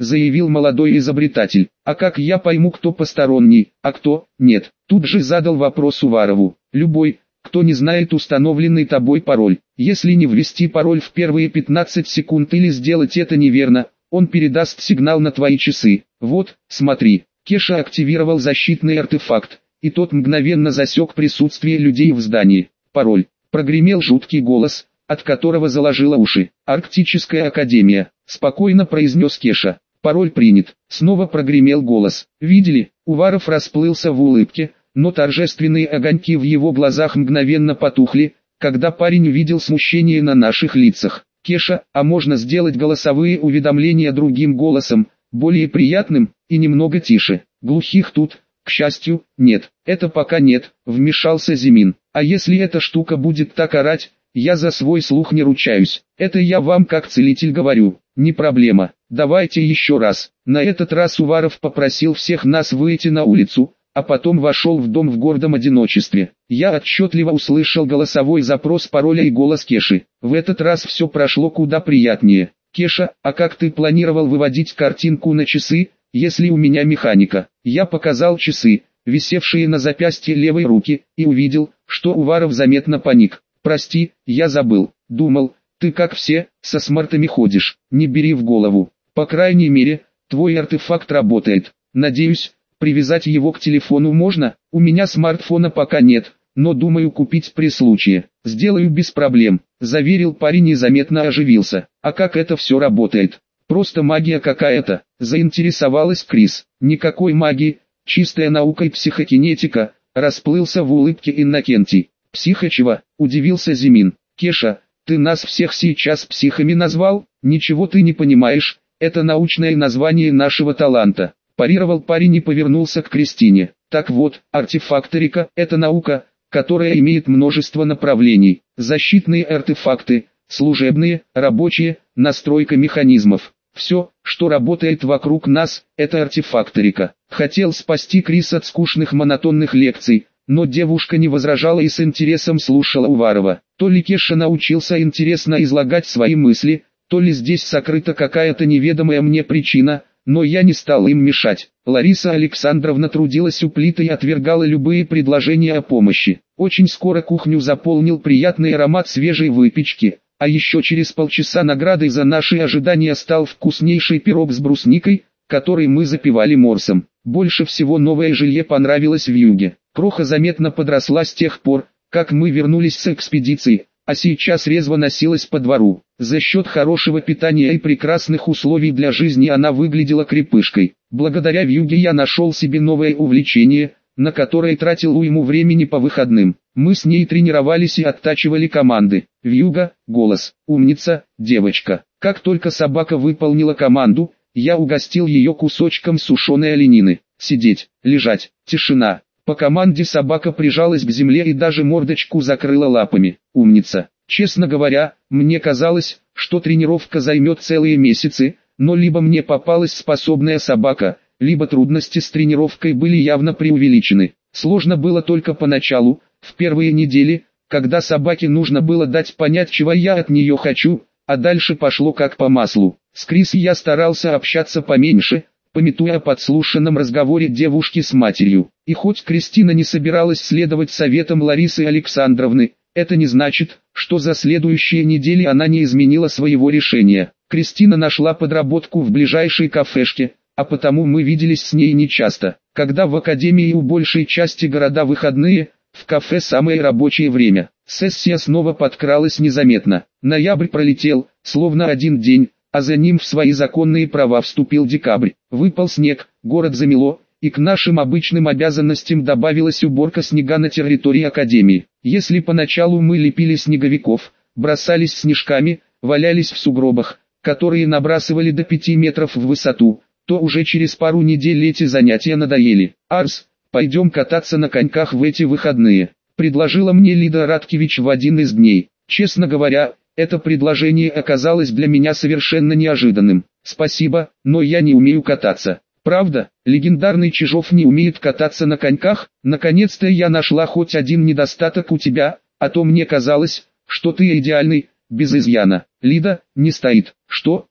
заявил молодой изобретатель. А как я пойму, кто посторонний, а кто нет? Тут же задал вопрос Уварову. Любой, кто не знает установленный тобой пароль. Если не ввести пароль в первые 15 секунд или сделать это неверно, он передаст сигнал на твои часы. Вот, смотри. Кеша активировал защитный артефакт, и тот мгновенно засек присутствие людей в здании. Пароль. Прогремел жуткий голос, от которого заложило уши. «Арктическая академия», — спокойно произнес Кеша. «Пароль принят». Снова прогремел голос. «Видели?» Уваров расплылся в улыбке, но торжественные огоньки в его глазах мгновенно потухли, когда парень увидел смущение на наших лицах. «Кеша, а можно сделать голосовые уведомления другим голосом, более приятным и немного тише? Глухих тут, к счастью, нет». «Это пока нет», — вмешался Зимин. «А если эта штука будет так орать, я за свой слух не ручаюсь. Это я вам как целитель говорю. Не проблема. Давайте еще раз». На этот раз Уваров попросил всех нас выйти на улицу, а потом вошел в дом в гордом одиночестве. Я отчетливо услышал голосовой запрос пароля и голос Кеши. В этот раз все прошло куда приятнее. «Кеша, а как ты планировал выводить картинку на часы, если у меня механика?» Я показал часы, висевшие на запястье левой руки, и увидел, что Уваров заметно паник. «Прости, я забыл. Думал, ты как все, со смартами ходишь. Не бери в голову. По крайней мере, твой артефакт работает. Надеюсь, привязать его к телефону можно? У меня смартфона пока нет, но думаю купить при случае. Сделаю без проблем», — заверил парень и заметно оживился. «А как это все работает?» «Просто магия какая-то», — заинтересовалась Крис. «Никакой магии, чистая наука и психокинетика», — расплылся в улыбке Иннокентий. «Психо чего?» — удивился Зимин. «Кеша, ты нас всех сейчас психами назвал? Ничего ты не понимаешь, это научное название нашего таланта», — парировал парень и повернулся к Кристине. «Так вот, артефакторика — это наука, которая имеет множество направлений. Защитные артефакты, служебные, рабочие, настройка механизмов. Все, что работает вокруг нас, это артефакторика». Хотел спасти Крис от скучных монотонных лекций, но девушка не возражала и с интересом слушала Уварова. То ли Кеша научился интересно излагать свои мысли, то ли здесь сокрыта какая-то неведомая мне причина, но я не стал им мешать. Лариса Александровна трудилась у плиты и отвергала любые предложения о помощи. Очень скоро кухню заполнил приятный аромат свежей выпечки, а еще через полчаса наградой за наши ожидания стал вкуснейший пирог с брусникой, который мы запивали морсом. Больше всего новое жилье понравилось в юге. Кроха заметно подросла с тех пор, как мы вернулись с экспедиции, а сейчас резво носилась по двору. За счет хорошего питания и прекрасных условий для жизни она выглядела крепышкой. Благодаря вьюге я нашел себе новое увлечение, на которое тратил уйму времени по выходным. Мы с ней тренировались и оттачивали команды. Вьюга, голос, умница, девочка. Как только собака выполнила команду, я угостил ее кусочком сушеной оленины. Сидеть, лежать, тишина. По команде собака прижалась к земле и даже мордочку закрыла лапами. Умница. Честно говоря, мне казалось, что тренировка займет целые месяцы, но либо мне попалась способная собака, либо трудности с тренировкой были явно преувеличены. Сложно было только поначалу, в первые недели, когда собаке нужно было дать понять, чего я от нее хочу, а дальше пошло как по маслу. С Крис я старался общаться поменьше, памятуя о подслушанном разговоре девушки с матерью. И хоть Кристина не собиралась следовать советам Ларисы Александровны, это не значит, что за следующие недели она не изменила своего решения. Кристина нашла подработку в ближайшей кафешке, а потому мы виделись с ней нечасто. Когда в академии у большей части города выходные, в кафе самое рабочее время. Сессия снова подкралась незаметно. Ноябрь пролетел, словно один день, а за ним в свои законные права вступил декабрь. Выпал снег, город замело, и к нашим обычным обязанностям добавилась уборка снега на территории академии. Если поначалу мы лепили снеговиков, бросались снежками, валялись в сугробах, которые набрасывали до 5 метров в высоту, то уже через пару недель эти занятия надоели. «Арс, пойдем кататься на коньках в эти выходные», предложила мне Лида Радкевич в один из дней. Честно говоря, это предложение оказалось для меня совершенно неожиданным. «Спасибо, но я не умею кататься». «Правда, легендарный Чижов не умеет кататься на коньках? Наконец-то я нашла хоть один недостаток у тебя, а то мне казалось, что ты идеальный, без изъяна». «Лида, не стоит». «Что?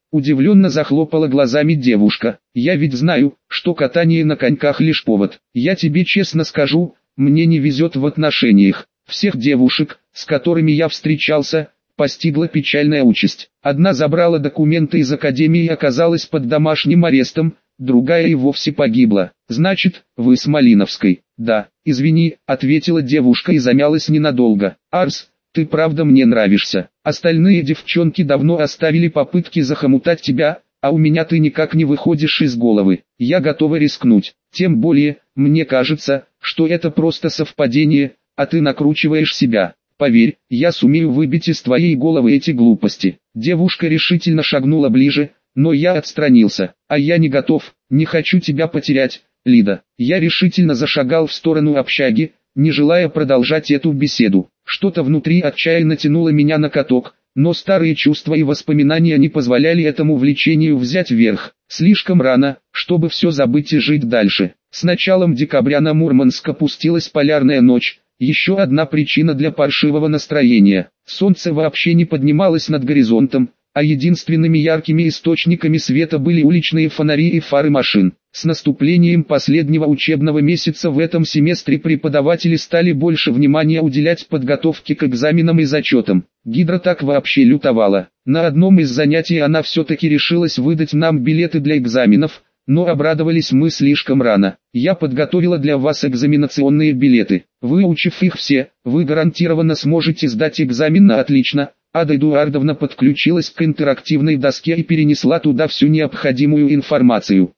Удивленно захлопала глазами девушка. Я ведь знаю, что катание на коньках лишь повод. Я тебе честно скажу, мне не везет в отношениях. Всех девушек, с которыми я встречался, постигла печальная участь. Одна забрала документы из академии и оказалась под домашним арестом, другая и вовсе погибла. Значит, вы с Малиновской? Да, извини, ответила девушка и замялась ненадолго. Арс, ты правда мне нравишься. Остальные девчонки давно оставили попытки захомутать тебя, а у меня ты никак не выходишь из головы. Я готова рискнуть. Тем более, мне кажется, что это просто совпадение, а ты накручиваешь себя. Поверь, я сумею выбить из твоей головы эти глупости. Девушка решительно шагнула ближе, но я отстранился. А я не готов, не хочу тебя потерять, Лида. Я решительно зашагал в сторону общаги, не желая продолжать эту беседу. Что-то внутри отчаянно тянуло меня на каток, но старые чувства и воспоминания не позволяли этому влечению взять верх. Слишком рано, чтобы все забыть и жить дальше. С началом декабря на Мурманск опустилась полярная ночь. Еще одна причина для паршивого настроения. Солнце вообще не поднималось над горизонтом, а единственными яркими источниками света были уличные фонари и фары машин. С наступлением последнего учебного месяца в этом семестре преподаватели стали больше внимания уделять подготовке к экзаменам и зачетам. Гидра так вообще лютовала. На одном из занятий она все-таки решилась выдать нам билеты для экзаменов, но обрадовались мы слишком рано. Я подготовила для вас экзаменационные билеты. Выучив их все, вы гарантированно сможете сдать экзамен на отлично. Ада Эдуардовна подключилась к интерактивной доске и перенесла туда всю необходимую информацию.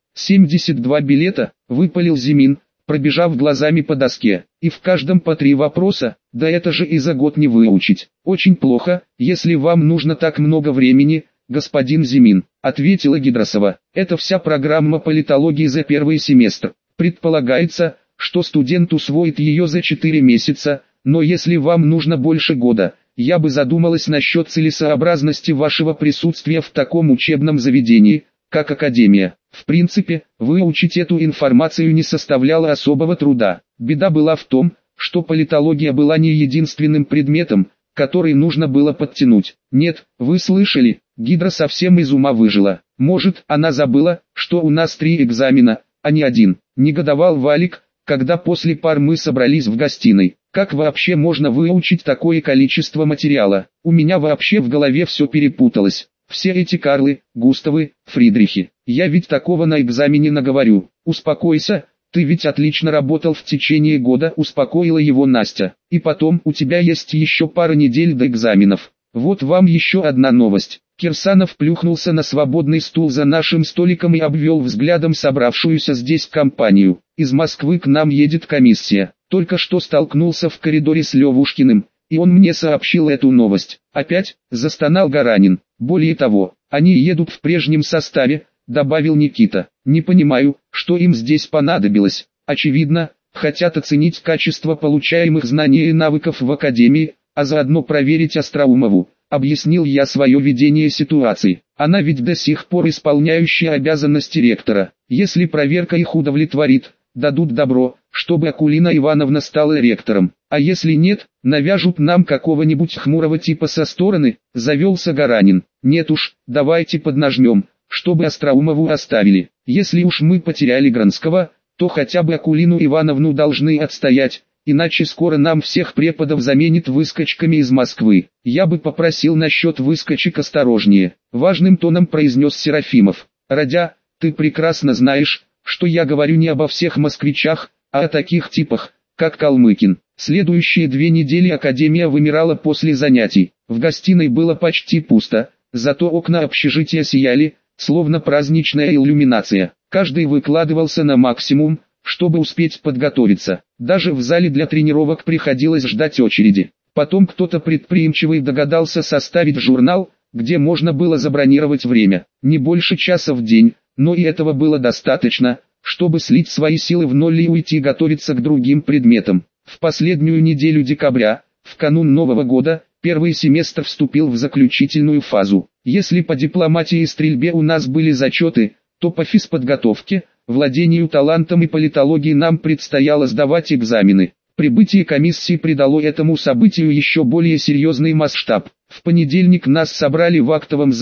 72 билета, выпалил Зимин, пробежав глазами по доске. И в каждом по 3 вопроса, да это же и за год не выучить. Очень плохо, если вам нужно так много времени, господин Зимин, ответила Гидросова. Это вся программа политологии за первый семестр. Предполагается, что студент усвоит ее за 4 месяца, но если вам нужно больше года, я бы задумалась насчет целесообразности вашего присутствия в таком учебном заведении, как Академия. В принципе, выучить эту информацию не составляло особого труда. Беда была в том, что политология была не единственным предметом, который нужно было подтянуть. Нет, вы слышали, Гидра совсем из ума выжила. Может, она забыла, что у нас 3 экзамена, а не 1. Негодовал Валик, когда после пар мы собрались в гостиной. Как вообще можно выучить такое количество материала? У меня вообще в голове все перепуталось. Все эти Карлы, Густавы, Фридрихи. Я ведь такого на экзамене наговорю. Успокойся, ты ведь отлично работал в течение года, успокоила его Настя. И потом, у тебя есть еще пара недель до экзаменов. Вот вам еще одна новость. Кирсанов плюхнулся на свободный стул за нашим столиком и обвел взглядом собравшуюся здесь компанию. Из Москвы к нам едет комиссия. Только что столкнулся в коридоре с Левушкиным, и он мне сообщил эту новость. Опять, застонал Гаранин. Более того, они едут в прежнем составе, добавил Никита. Не понимаю, что им здесь понадобилось. Очевидно, хотят оценить качество получаемых знаний и навыков в академии, а заодно проверить Остроумову. Объяснил я свое видение ситуации. Она ведь до сих пор исполняющая обязанности ректора. Если проверка их удовлетворит, дадут добро, чтобы Акулина Ивановна стала ректором. А если нет, навяжут нам какого-нибудь хмурого типа со стороны, завелся Гаранин. Нет уж, давайте поднажмем, чтобы Остроумову оставили. Если уж мы потеряли Гранского, то хотя бы Акулину Ивановну должны отстоять, иначе скоро нам всех преподов заменит выскочками из Москвы. Я бы попросил насчет выскочек осторожнее, важным тоном произнес Серафимов. Радя, ты прекрасно знаешь, что я говорю не обо всех москвичах, а о таких типах, как Калмыкин. Следующие 2 недели Академия вымирала после занятий. В гостиной было почти пусто, зато окна общежития сияли, словно праздничная иллюминация. Каждый выкладывался на максимум, чтобы успеть подготовиться. Даже в зале для тренировок приходилось ждать очереди. Потом кто-то предприимчивый догадался составить журнал, где можно было забронировать время. Не больше часа в день, но и этого было достаточно, чтобы слить свои силы в ноль и уйти готовиться к другим предметам. В последнюю неделю декабря, в канун Нового года, первый семестр вступил в заключительную фазу. Если по дипломатии и стрельбе у нас были зачеты, то по физподготовке, владению талантом и политологии нам предстояло сдавать экзамены. Прибытие комиссии придало этому событию еще более серьезный масштаб. В понедельник нас собрали в актовом зале,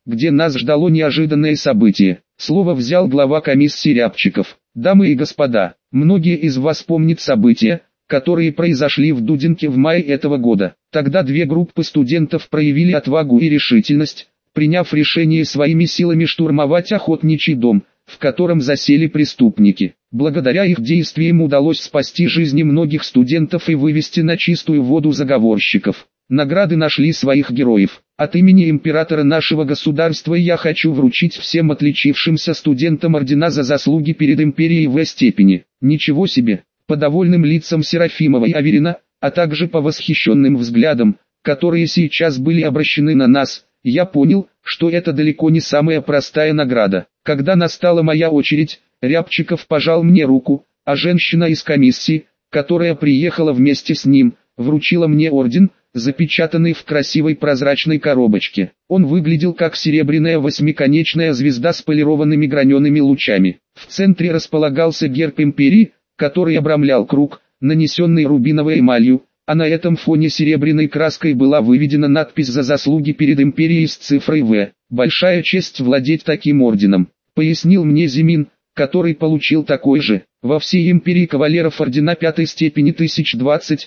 где нас ждало неожиданное событие. Слово взял глава комиссии Рябчиков. Дамы и господа, многие из вас помнят события, которые произошли в Дудинке в мае этого года. Тогда две группы студентов проявили отвагу и решительность, приняв решение своими силами штурмовать охотничий дом, в котором засели преступники. Благодаря их действиям удалось спасти жизни многих студентов и вывести на чистую воду заговорщиков. Награды нашли своих героев. От имени императора нашего государства я хочу вручить всем отличившимся студентам ордена за заслуги перед империей В степени. Ничего себе! По довольным лицам Серафимова и Аверина, а также по восхищенным взглядам, которые сейчас были обращены на нас, я понял, что это далеко не самая простая награда. Когда настала моя очередь, Рябчиков пожал мне руку, а женщина из комиссии, которая приехала вместе с ним, вручила мне орден, запечатанный в красивой прозрачной коробочке. Он выглядел как серебряная восьмиконечная звезда с полированными гранеными лучами. В центре располагался герб империи, который обрамлял круг, нанесенный рубиновой эмалью, а на этом фоне серебряной краской была выведена надпись «За заслуги перед империей» с цифрой «В». «Большая честь владеть таким орденом», пояснил мне Зимин, который получил такой же. Во всей империи кавалеров ордена 5 степени 1020,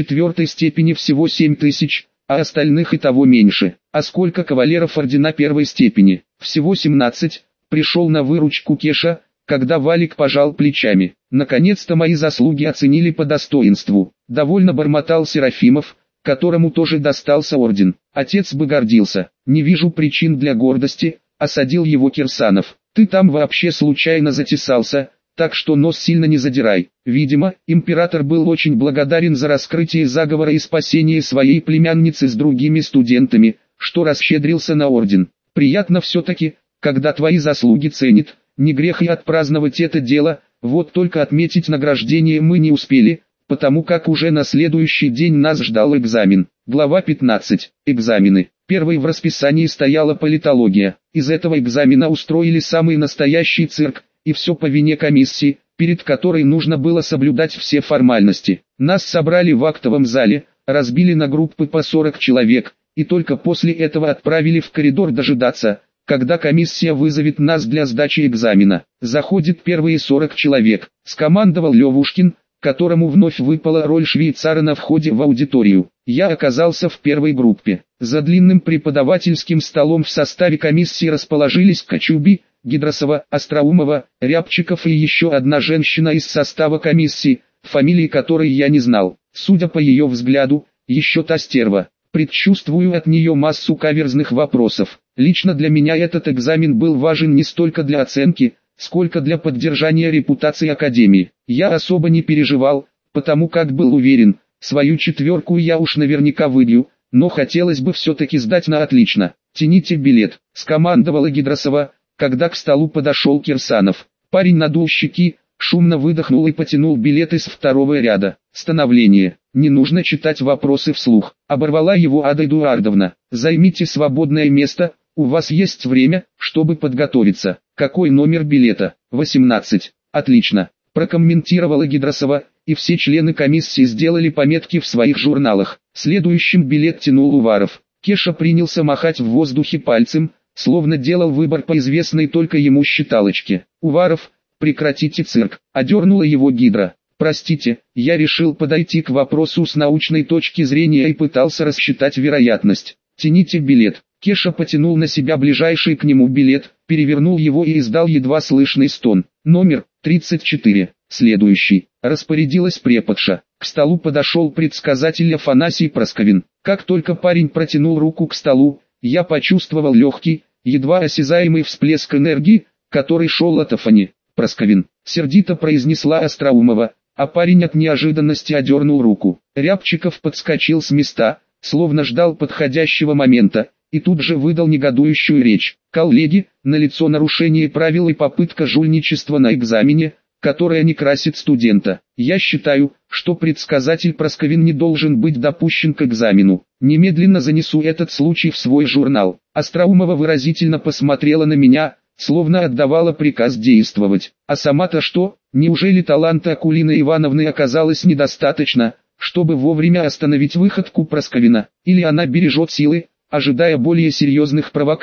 4 степени всего 7000, а остальных и того меньше. А сколько кавалеров ордена 1 степени? Всего 17, пришел на выручку Кеша, когда Валик пожал плечами. Наконец-то мои заслуги оценили по достоинству. Довольно бормотал Серафимов, которому тоже достался орден. Отец бы гордился. Не вижу причин для гордости, осадил его Кирсанов. Ты там вообще случайно затесался, так что нос сильно не задирай. Видимо, император был очень благодарен за раскрытие заговора и спасение своей племянницы с другими студентами, что расщедрился на орден. Приятно все-таки, когда твои заслуги ценят. Не грех и отпраздновать это дело, вот только отметить награждение мы не успели, потому как уже на следующий день нас ждал экзамен. Глава 15. Экзамены. Первой в расписании стояла политология. Из этого экзамена устроили самый настоящий цирк, и все по вине комиссии, перед которой нужно было соблюдать все формальности. Нас собрали в актовом зале, разбили на группы по 40 человек, и только после этого отправили в коридор дожидаться, когда комиссия вызовет нас для сдачи экзамена. Заходит первые 40 человек, скомандовал Левушкин, которому вновь выпала роль швейцара на входе в аудиторию. Я оказался в первой группе. За длинным преподавательским столом в составе комиссии расположились Кочуби, Гидросова, Остроумова, Рябчиков и еще одна женщина из состава комиссии, фамилии которой я не знал. Судя по ее взгляду, еще та стерва. Предчувствую от нее массу каверзных вопросов. Лично для меня этот экзамен был важен не столько для оценки, сколько для поддержания репутации академии. Я особо не переживал, потому как был уверен, свою 4 я уж наверняка выбью, но хотелось бы все-таки сдать на отлично. «Тяните билет», — скомандовала Гидросова, когда к столу подошел Кирсанов. Парень надул щеки, шумно выдохнул и потянул билет из 2-го ряда. «Становление. Не нужно читать вопросы вслух», — оборвала его Ада Эдуардовна. «Займите свободное место, у вас есть время, чтобы подготовиться». «Какой номер билета?» «18». «Отлично», — прокомментировала Гидросова, и все члены комиссии сделали пометки в своих журналах. Следующим билет тянул Уваров. Кеша принялся махать в воздухе пальцем, словно делал выбор по известной только ему считалочке. «Уваров, прекратите цирк», — одернула его Гидра. «Простите, я решил подойти к вопросу с научной точки зрения и пытался рассчитать вероятность. Тяните билет». Кеша потянул на себя ближайший к нему билет, перевернул его и издал едва слышный стон. «Номер 34. Следующий», — распорядилась преподша. К столу подошел предсказатель Афанасий Просковин. Как только парень протянул руку к столу, я почувствовал легкий, едва осязаемый всплеск энергии, который шел от Афани. «Просковин», — сердито произнесла Остроумова, а парень от неожиданности одернул руку. Рябчиков подскочил с места, словно ждал подходящего момента, и тут же выдал негодующую речь. «Коллеги, налицо нарушение правил и попытка жульничества на экзамене, которая не красит студента. Я считаю, что предсказатель Просковин не должен быть допущен к экзамену. Немедленно занесу этот случай в свой журнал». Остроумова выразительно посмотрела на меня, словно отдавала приказ действовать. А сама-то что? Неужели таланта Акулины Ивановны оказалось недостаточно, чтобы вовремя остановить выходку Просковина? Или она бережет силы, ожидая более серьезных провокаций?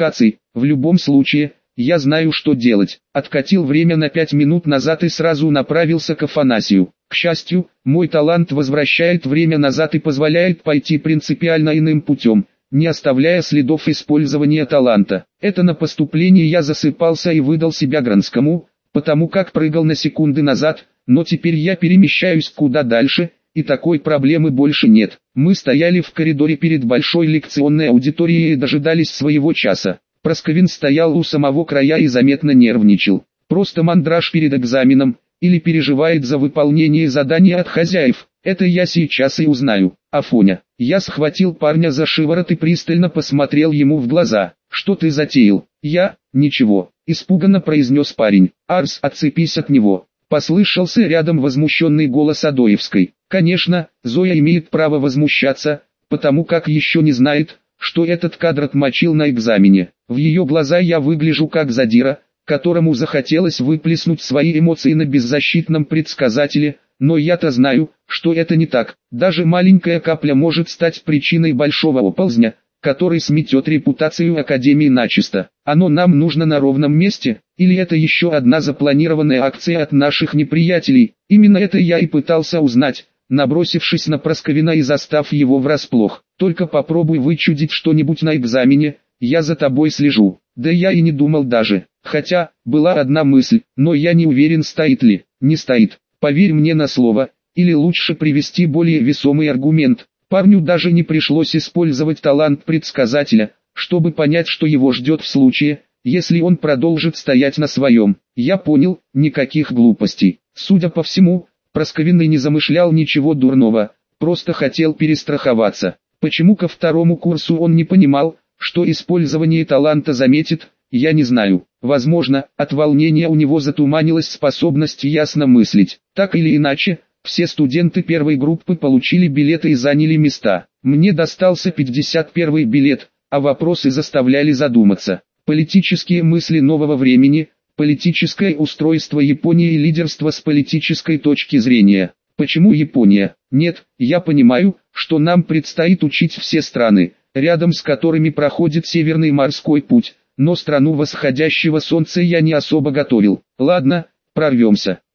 В любом случае, я знаю, что делать. Откатил время на 5 минут назад и сразу направился к Афанасию. К счастью, мой талант возвращает время назад и позволяет пойти принципиально иным путем, не оставляя следов использования таланта. Это на поступлении я засыпался и выдал себя Гранскому, потому как прыгал на секунды назад, но теперь я перемещаюсь куда дальше, и такой проблемы больше нет. Мы стояли в коридоре перед большой лекционной аудиторией и дожидались своего часа. Просковин стоял у самого края и заметно нервничал. Просто мандраж перед экзаменом, или переживает за выполнение задания от хозяев. Это я сейчас и узнаю. Афоня. Я схватил парня за шиворот и пристально посмотрел ему в глаза. Что ты затеял? Я? Ничего. Испуганно произнес парень. Арс, отцепись от него. Послышался рядом возмущенный голос Адоевской. Конечно, Зоя имеет право возмущаться, потому как еще не знает, что этот кадр отмочил на экзамене. В ее глаза я выгляжу как задира, которому захотелось выплеснуть свои эмоции на беззащитном предсказателе, но я-то знаю, что это не так. Даже маленькая капля может стать причиной большого оползня, который сметет репутацию Академии начисто. Оно нам нужно на ровном месте, или это еще одна запланированная акция от наших неприятелей? Именно это я и пытался узнать, набросившись на Просковина и застав его врасплох. Только попробуй вычудить что-нибудь на экзамене, я за тобой слежу. Да я и не думал даже. Хотя, была одна мысль, но я не уверен, стоит ли. Не стоит. Поверь мне на слово, или лучше привести более весомый аргумент. Парню даже не пришлось использовать талант предсказателя, чтобы понять, что его ждет в случае, если он продолжит стоять на своем. Я понял, никаких глупостей. Судя по всему, Просковин и не замышлял ничего дурного, просто хотел перестраховаться. Почему ко второму курсу он не понимал, что использование таланта заметит, я не знаю. Возможно, от волнения у него затуманилась способность ясно мыслить. Так или иначе, все студенты первой группы получили билеты и заняли места. Мне достался 51-й билет, а вопросы заставляли задуматься. Политические мысли нового времени, политическое устройство Японии и лидерство с политической точки зрения. Почему Япония? Нет, я понимаю, что нам предстоит учить все страны, рядом с которыми проходит Северный морской путь, но страну восходящего солнца я не особо готовил. Ладно, прорвемся.